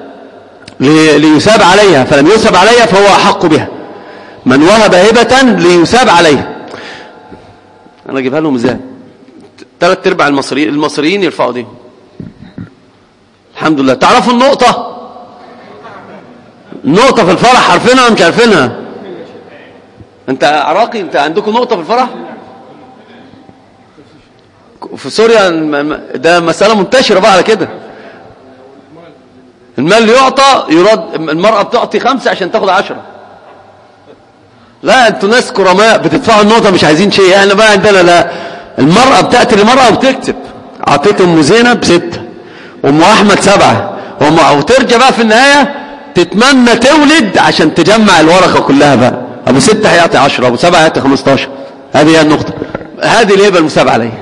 ليثاب عليها فلم يثب عليها فهو أحق بها. من وهب هبة ليثاب عليها، أنا أجيبها لهم إزاي؟ 3/4 المصريين يرفعوا دي الحمد لله. تعرفوا النقطة في الفرح عارفينها ولا مش عارفينها؟ انت عراقي، انت عندكم نقطة في الفرح في سوريا؟ ده مسألة منتشرة بقى على كده. المال يعطى يراد، المرأة بتعطي 5 عشان تاخد 10. لا انتوا ناس كرماء بتدفعوا النقطة مش عايزين شيء. احنا بقى عندنا لا، المرأة بتأتي للمرأة وبتكتب اعطيت ام زينب 6 وام احمد 7 وترجع بقى في النهاية تتمنى تولد عشان تجمع الورقة كلها بقى. ابو 6 هيعطي 10، ابو 7 هيعطي 15. هذه هي النقطة، هذه الهبة المساب عليها.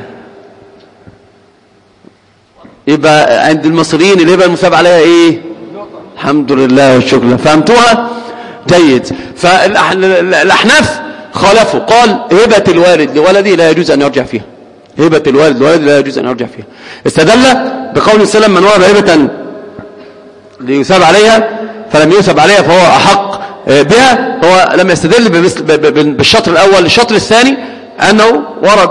يبقى عند المصريين الهبة المساب عليها ايه؟ الحمد لله والشكر. فهمتوها؟ جيد. فالأحناف خالفوا، قال هبة الوالد لولده لا يجوز أن يرجع فيها. هبة الوالد لولده لا يجوز أن يرجع فيها. استدل بقول السلام من وهب هبة ليثاب عليها فلم يثاب عليها فهو أحق بها. هو لم يستدل بالشطر الأول. الشطر الثاني أنه ورد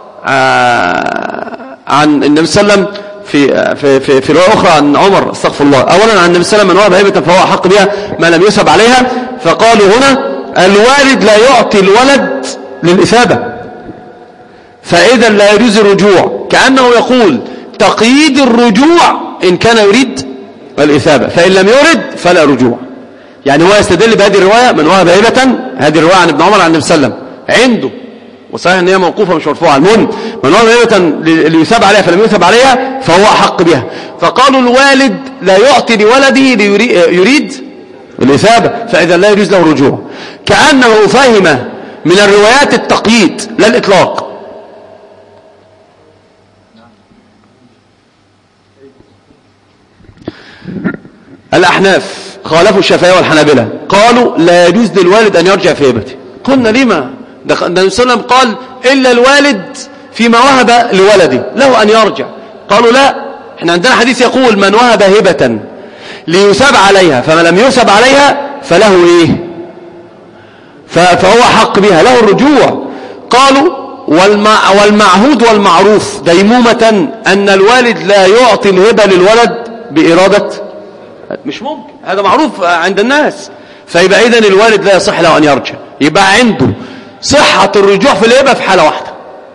عن النبي صلى الله عليه وسلم في رواية أخرى عن عمر، استغفر الله، أولا عن النبي صلى الله عليه وسلم من وهب هبة فهو أحق بها ما لم يثب عليها. فقالوا هنا الوالد لا يعطي الولد للإثابة، فإذا لا يجوز الرجوع، كأنه يقول تقييد الرجوع إن كان يريد الإثابة، فإن لم يرد فلا رجوع. يعني هو يستدل بهذه الرواية من وهب هبة، هذه الرواية عن ابن عمر عن النبي صلى الله عليه وسلم عنده، وصحيح ان هي موقوفه مش مرفوعه. المهم من وهب هبة ليثاب عليها فلم يثب عليها فهو احق بها. فقالوا الوالد لا يعطي لولده يريد الإثابة، فإذا لا يجوز له الرجوع. كأنه فهم من الروايات التقييد لا الإطلاق. الأحناف خالفوا الشافعية والحنابلة، قالوا لا يجوز للوالد أن يرجع في هبته. قلنا لما؟ النبي صلى الله عليه وسلم قال إلا الوالد فيما وهب لولده له أن يرجع. قالوا لا، احنا عندنا حديث يقول من وهب هبة ليثاب عليها فما لم يثب عليها فله ايه؟ فهو حق بها له الرجوع. قالوا والمعهود والمعروف ديمومة أن الوالد لا يعطي الهبة للولد بإرادة، مش ممكن، هذا معروف عند الناس. فيبقى إذن الوالد لا يصح له أن يرجع. يبقى عنده صحة الرجوع في الهبة في حالة واحدة،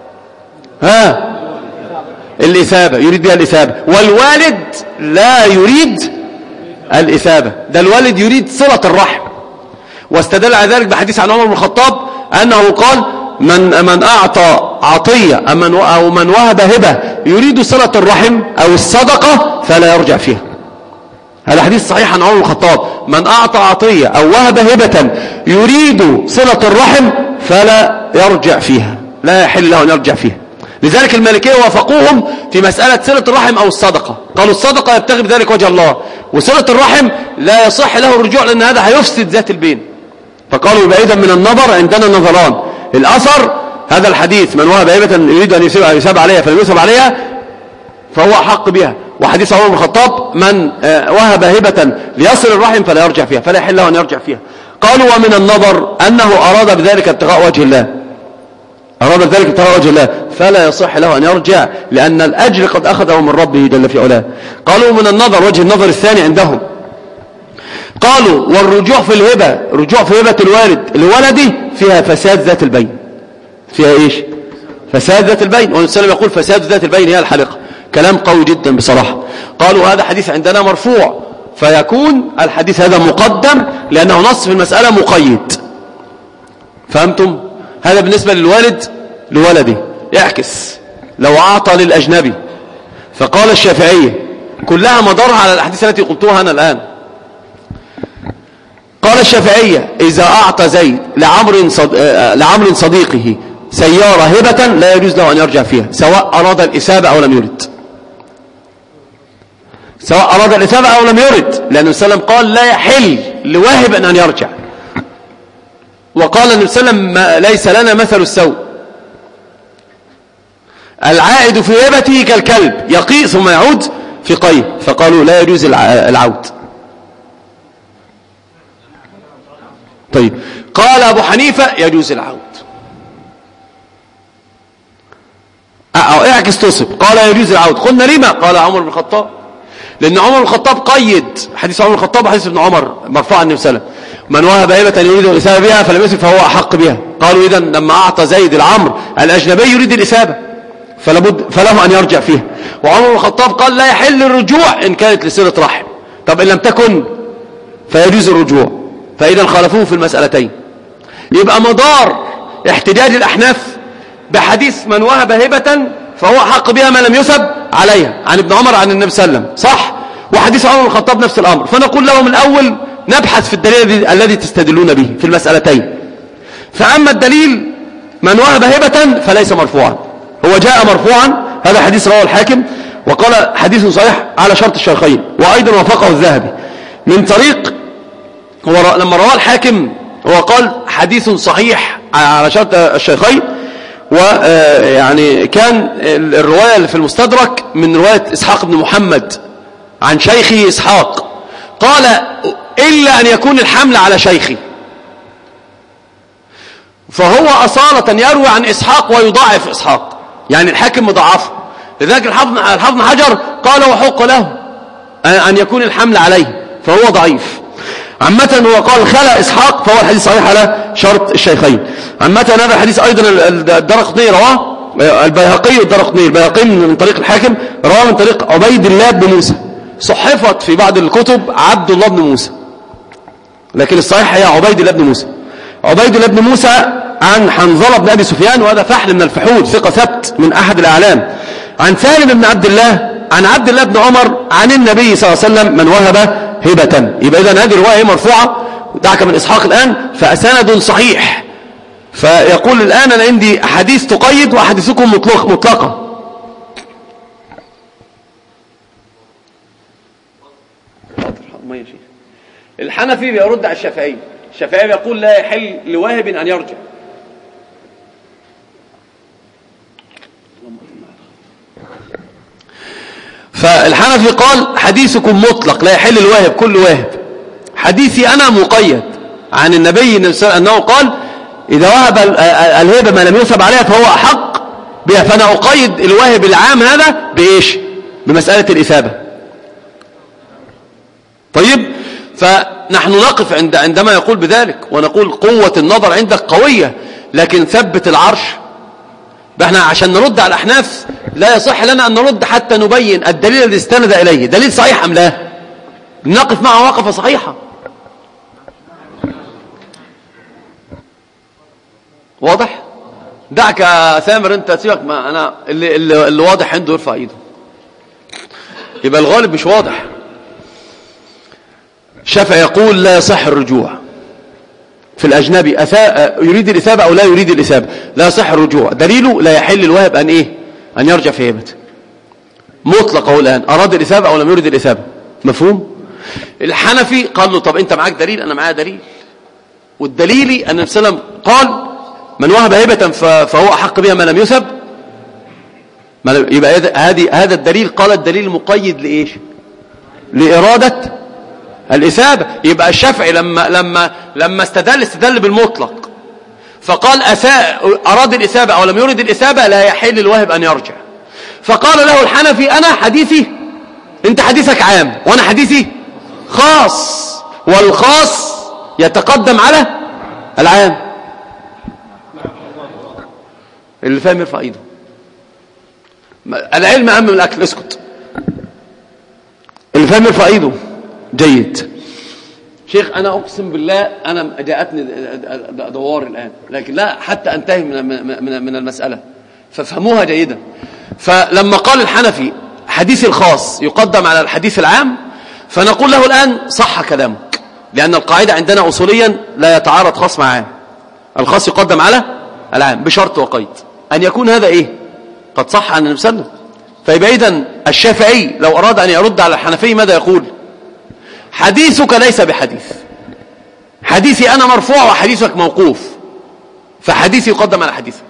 الإثابة، يريد بها الإثابة. والوالد لا يريد الإثابة، ده الوالد يريد صلة الرحم. واستدل على ذلك بحديث عن عمر بن الخطاب أنه قال من أعطى عطية أو من وهب هبة يريد صلة الرحم أو الصدقة فلا يرجع فيها. هذا حديث صحيح عن عمر بن الخطاب، من أعطى عطية أو وهب هبة يريد صلة الرحم فلا يرجع فيها، لا يحل له أن يرجع فيها. لذلك المالكية وافقوهم في مسألة صلة الرحم أو الصدقة، قالوا الصدقة يبتغي بذلك وجه الله، وصلة الرحم لا يصح له الرجوع لأن هذا هيفسد ذات البين. فقالوا يبقى إذن من النظر عندنا نظران: الأثر هذا الحديث من وهب هبة يريد أن يثاب عليها فلم يثب عليها فهو حق بها، وحديث عمر بن الخطاب من وهب هبة ليصل الرحم فلا يرجع فيها، فلا يحل له أن يرجع فيها. قالوا ومن النظر أنه أراد بذلك ابتغاء وجه الله، أراد ذلك ابتغاء وجه الله فلا يصح له أن يرجع لأن الأجر قد أخذه من ربه جل في علاه. قالوا من النظر وجه النظر الثاني عندهم، قالوا والرجوع في الهبة، رجوع في هبة الوالد لولده فيها فساد ذات البين. فيها إيش؟ فساد ذات البين. والنبي صلى الله عليه وسلم يقول فساد ذات البين هي الحلقة. كلام قوي جدا بصراحة. قالوا هذا حديث عندنا مرفوع، فيكون الحديث هذا مقدم لأنه نص في المسألة مقيد. فهمتم؟ هذا بالنسبة للوالد لولده. يعكس لو أعطى للأجنبي، فقال الشافعية كلها مدارها على الأحاديث التي قلتوها أنا الآن. قال الشافعية إذا أعطى زيد لعمر صديقه سيارة هبة لا يجوز له أن يرجع فيها سواء أراد الإثابة أو لم يرد، سواء أراد الإثابة أو لم يرد، لأن النبي صلى الله عليه وسلم قال لا يحل لواهب أن يرجع. وقال النبي صلى الله عليه وسلم ليس لنا مثل السوء، العائد في هبته كالكلب يقيء ثم يعود في قيه، فقالوا لا يجوز العود. طيب قال أبو حنيفة يجوز العود. أو اعكس تصب، قال يجوز العود. قلنا لما؟ قال عمر بن الخطاب لأن عمر بن الخطاب قيد حديث عمر بن الخطاب وحديث ابن عمر مرفوع عن النبي صلى الله عليه وسلم: من وهب هبة يريد الإثابة بها فلم يثب فهو أحق بها. قالوا إذن لما أعطى زيد العمر الأجنبي يريد الإثابة فله أن يرجع فيها. وعمر بن الخطاب قال: لا يحل الرجوع إن كانت لصلة رحم، طب إن لم تكن فيجوز الرجوع. فإذا خالفوه في المسألتين. يبقى مدار احتجاج الأحناف بحديث من وهب هبة فهو حق بها ما لم يثب عليها عن ابن عمر عن النبي صلى الله عليه وسلم، صح؟ وحديث عمر بن الخطاب نفس الأمر. فنقول لهم الأول نبحث في الدليل الذي تستدلون به في المسألتين. فأما الدليل من وهب هبة فليس مرفوعا، هو جاء مرفوعا، هذا حديث رواه الحاكم وقال حديث صحيح على شرط الشيخين، وأيضا وافقه الذهبي من طريق لما رواه الحاكم هو قال حديث صحيح على شرط الشيخين. ويعني كان الرواية اللي في المستدرك من رواية إسحاق بن محمد عن شيخه إسحاق، قال: إلا أن يكون الحمل على شيخي. فهو أصالة يروي عن إسحاق ويضاعف إسحاق، يعني الحاكم مضاعفه. لذلك الحافظ بن حجر قال: وحق له أن يكون الحمل عليه، فهو ضعيف. عامة هو قال خلى إسحاق، فهو الحديث صحيح على شرط الشيخين. عامة هذا الحديث أيضا الدرقطني رواه، البيهقي والدرقطني، البيهقي من طريق الحاكم رواه من طريق عبيد الله بن موسى، صحفت في بعض الكتب عبد الله بن موسى، لكن الصحيح هي عبيد الله بن موسى. عبيد الله بن موسى عن حنظلة بن أبي سفيان، وهذا فحل من الفحول، ثقة ثبت من أحد الأعلام، عن سالم بن عبد الله عن عبد الله بن عمر عن النبي صلى الله عليه وسلم: من وهب هبة. يبقى إذن هذه الرواية مرفوعة، دعك من إسحاق الآن، فسند صحيح. فيقول الآن أنا عندي أحاديث تقيد وأحاديثكم مطلقة. الحنفي بيرد على الشافعي، الشافعي بيقول لا يحل لواهب أن يرجع. فالحنفي قال حديثكم مطلق لا يحل الواهب كل واهب، حديثي أنا مقيد عن النبي أنه قال: إذا وهب الهبة ما لم يثب عليها فهو أحق بها. فأنا أقيد الواهب العام هذا بإيش؟ بمسألة الإثابة. طيب، فنحن نقف عندما يقول بذلك ونقول قوة النظر عندك قوية، لكن ثبت العرش. احنا عشان نرد على الأحناف لا يصح لنا أن نرد حتى نبين الدليل الذي استند إليه دليل صحيح أم لا، نقف معه وقفة صحيحة. واضح؟ دعك يا ثامر، انت سيبك، ما انا اللي واضح عنده يرفع ايده، يبقى الغالب مش واضح. الشافعي يقول لا يصح الرجوع في الأجنبي، يريد الإثابة أو لا يريد الإثابة، لا يصح الرجوع. دليله لا يحل الواهب أن يرجع في هبته مطلقه الآن، أراد الإثابة أو لم يريد الإثابة. مفهوم؟ الحنفي قال له طب أنت معاك دليل؟ أنا معايا دليل، والدليل أن النبي صلى الله عليه وسلم قال: من وهب هبة فهو أحق بها ما لم يثب. يبقى هذا الدليل، قال الدليل المقيد لإيش؟ لإرادة الإثابة. يبقى الشافعي لما استدل بالمطلق فقال أراد الإثابة أو لم يرد الإثابة لا يحل الواهب أن يرجع. فقال له الحنفي: أنا حديثي، أنت حديثك عام وأنا حديثي خاص، والخاص يتقدم على العام. اللي فاهم يرفع ايده. العلم أهم من الأكل، اسكت. اللي فاهم يرفع ايده. جيد. شيخ أنا أقسم بالله أنا جاءتني دوار الآن، لكن لا حتى أنتهي من المسألة، فافهموها جيدا. فلما قال الحنفي حديث الخاص يقدم على الحديث العام، فنقول له الآن صح كلامك، لأن القاعدة عندنا أصوليا لا يتعارض خاص مع عام، الخاص يقدم على العام بشرط وقيد أن يكون هذا قد صح عن النبي صلى الله عليه وسلم. فيبقى إذن الشافعي لو أراد أن يرد على الحنفي ماذا يقول؟ حديثك ليس بحديث، حديثي أنا مرفوع وحديثك موقوف، فحديثي يقدم على حديثك.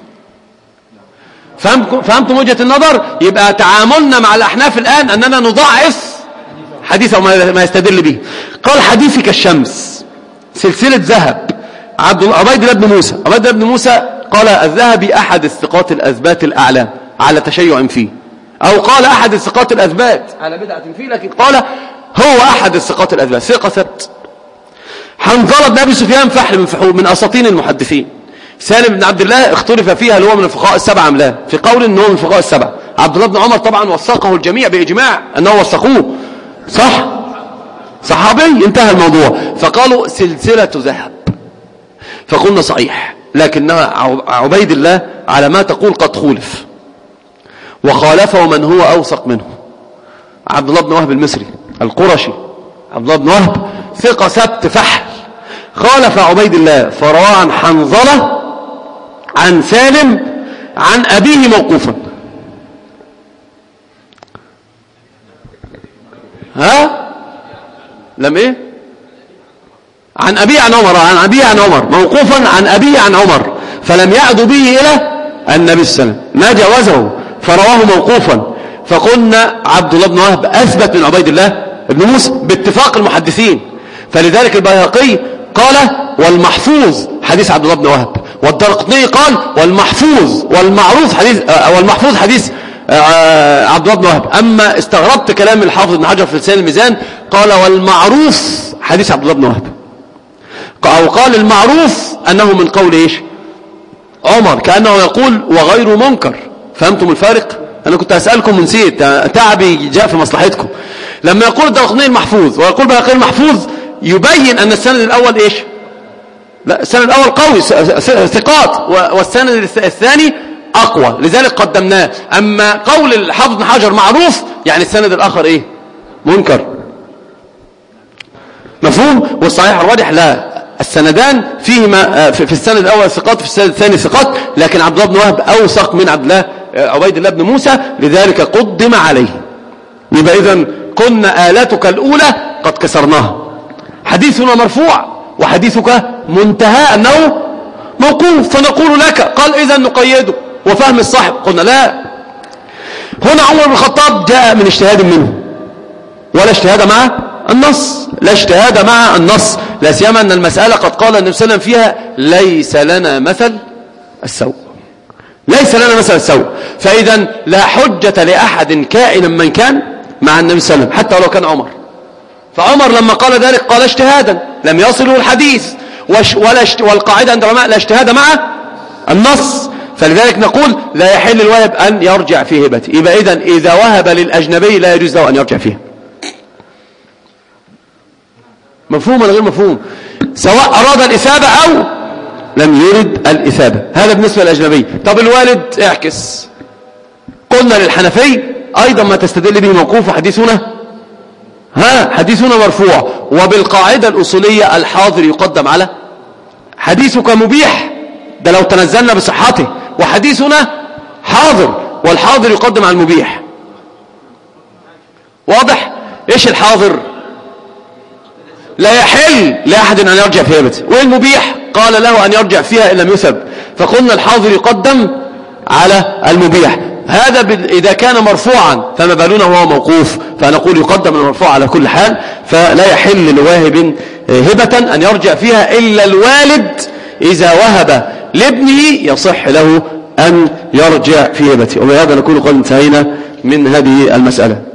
فهمتم وجهة النظر؟ يبقى تعاملنا مع الأحناف الآن أننا نضعف حديثه ما يستدل به. قال حديثي كالشمس، سلسلة ذهب، عبيد الله بن موسى. عبيد الله بن موسى قال الذهبي أحد الثقات الأثبات الأعلام على تشيع فيه، أو قال أحد الثقات الأثبات على بدعة فيه، لكن قال هو أحد الثقات الأثبات، ثقة ثبت. حنظلة بن أبي سفيان فحل من فحول من أساطين المحدثين. سالم بن عبد الله اختلف فيها هل هو من الفقهاء السبعة أم لا، في قول أنه من الفقهاء السبعة. عبد الله بن عمر طبعا وثقه الجميع بإجماع أنه وثقوه، صح، صحابي، انتهى الموضوع. فقالوا سلسلة ذهب، فقلنا صحيح، لكنها عبيد الله على ما تقول قد خولف، وخالفه من هو أوثق منه. عبد الله بن وهب المصري القرشي، عبد الله بن وهب ثقة ثبت فحل، خالف عبيد الله فروى عن حنظلة عن سالم عن أبيه موقوفا. لم ايه؟ عن أبيه عن عمر، عن أبيه عن عمر، موقوفا عن أبيه عن عمر، فلم يعد به إلى النبي صلى الله عليه وسلم، ما جاوزه فرواه موقوفا. فقلنا عبد الله بن وهب أثبت من عبيد الله بن موسى باتفاق المحدثين. فلذلك البيهقي قال والمحفوظ حديث عبد الله بن وهب، والدرقطني قال والمحفوظ والمحفوظ حديث عبد الله بن وهب. أما استغربت كلام الحافظ ابن حجر في لسان الميزان، قال والمعروف حديث عبد الله بن وهب، أو قال المعروف أنه من قول إيش؟ عمر، كأنه يقول وغير منكر. فهمتم الفارق؟ أنا كنت أسألكم ونسيت، تعبي جاء في مصلحتكم. لما يقول الدرقطني المحفوظ ويقول بيهقي المحفوظ، يبين أن السند الأول إيش؟ لا، السند الأول قوي ثقات، والسند الثاني أقوى، لذلك قدمناه. أما قول الحافظ ابن حجر معروف، يعني السند الآخر إيه؟ منكر. مفهوم؟ والصحيح الراجح لا، السندان فيهما في السند الأول ثقات، في السند الثاني ثقات، لكن عبد الله بن وهب أوثق من عبيد الله بن موسى، لذلك قدم عليه. يبقى إذن كنا آلتك الأولى قد كسرناها. حديثنا مرفوع وحديثك منتهى أنه موقوف، فنقول لك قال إذن نقيده وفهم الصاحب، قلنا لا. هنا عمر بن الخطاب جاء من اجتهاد منه، ولا اجتهاد مع النص، لا اجتهاد مع النص، لا سيما أن المسألة قد قال النبي صلى الله عليه وسلم فيها ليس لنا مثل السوء، ليس لنا مثل السوء. فإذا لا حجة لأحد كائنا من كان مع النبي صلى الله عليه وسلم، حتى لو كان عمر. فعمر لما قال ذلك قال اجتهادا لم يصله الحديث، والقاعدة عند العلماء لا اجتهاد مع النص. فلذلك نقول لا يحل الواهب أن يرجع في هبته. يبقى إذا وهب للأجنبي لا يجوز له أن يرجع فيها. مفهوم ولا غير مفهوم؟ سواء أراد الإثابة أو لم يرد الإثابة. هذا بالنسبة للأجنبي. طب الوالد اعكس. قلنا للحنفي أيضا ما تستدل به موقوف حديثنا حديثنا مرفوع، وبالقاعدة الأصولية الحاضر يقدم على حديثك مبيح، ده لو تنزلنا بصحته، وحديثنا حاضر، والحاضر يقدم على المبيح. واضح؟ ايش الحاضر؟ لا يحل لأحد أن يرجع في هبته. والمبيح قال له أن يرجع فيها إن لم يثب، فقلنا الحاضر يقدم على المبيح. هذا إذا كان مرفوعا، فما بالنا وهو موقوف، فنقول يقدم المرفوع على كل حال. فلا يحل لواهب هبة أن يرجع فيها إلا الوالد إذا وهب لابنه يصح له أن يرجع في هبته. وبهذا نكون قد انتهينا من هذه المسألة.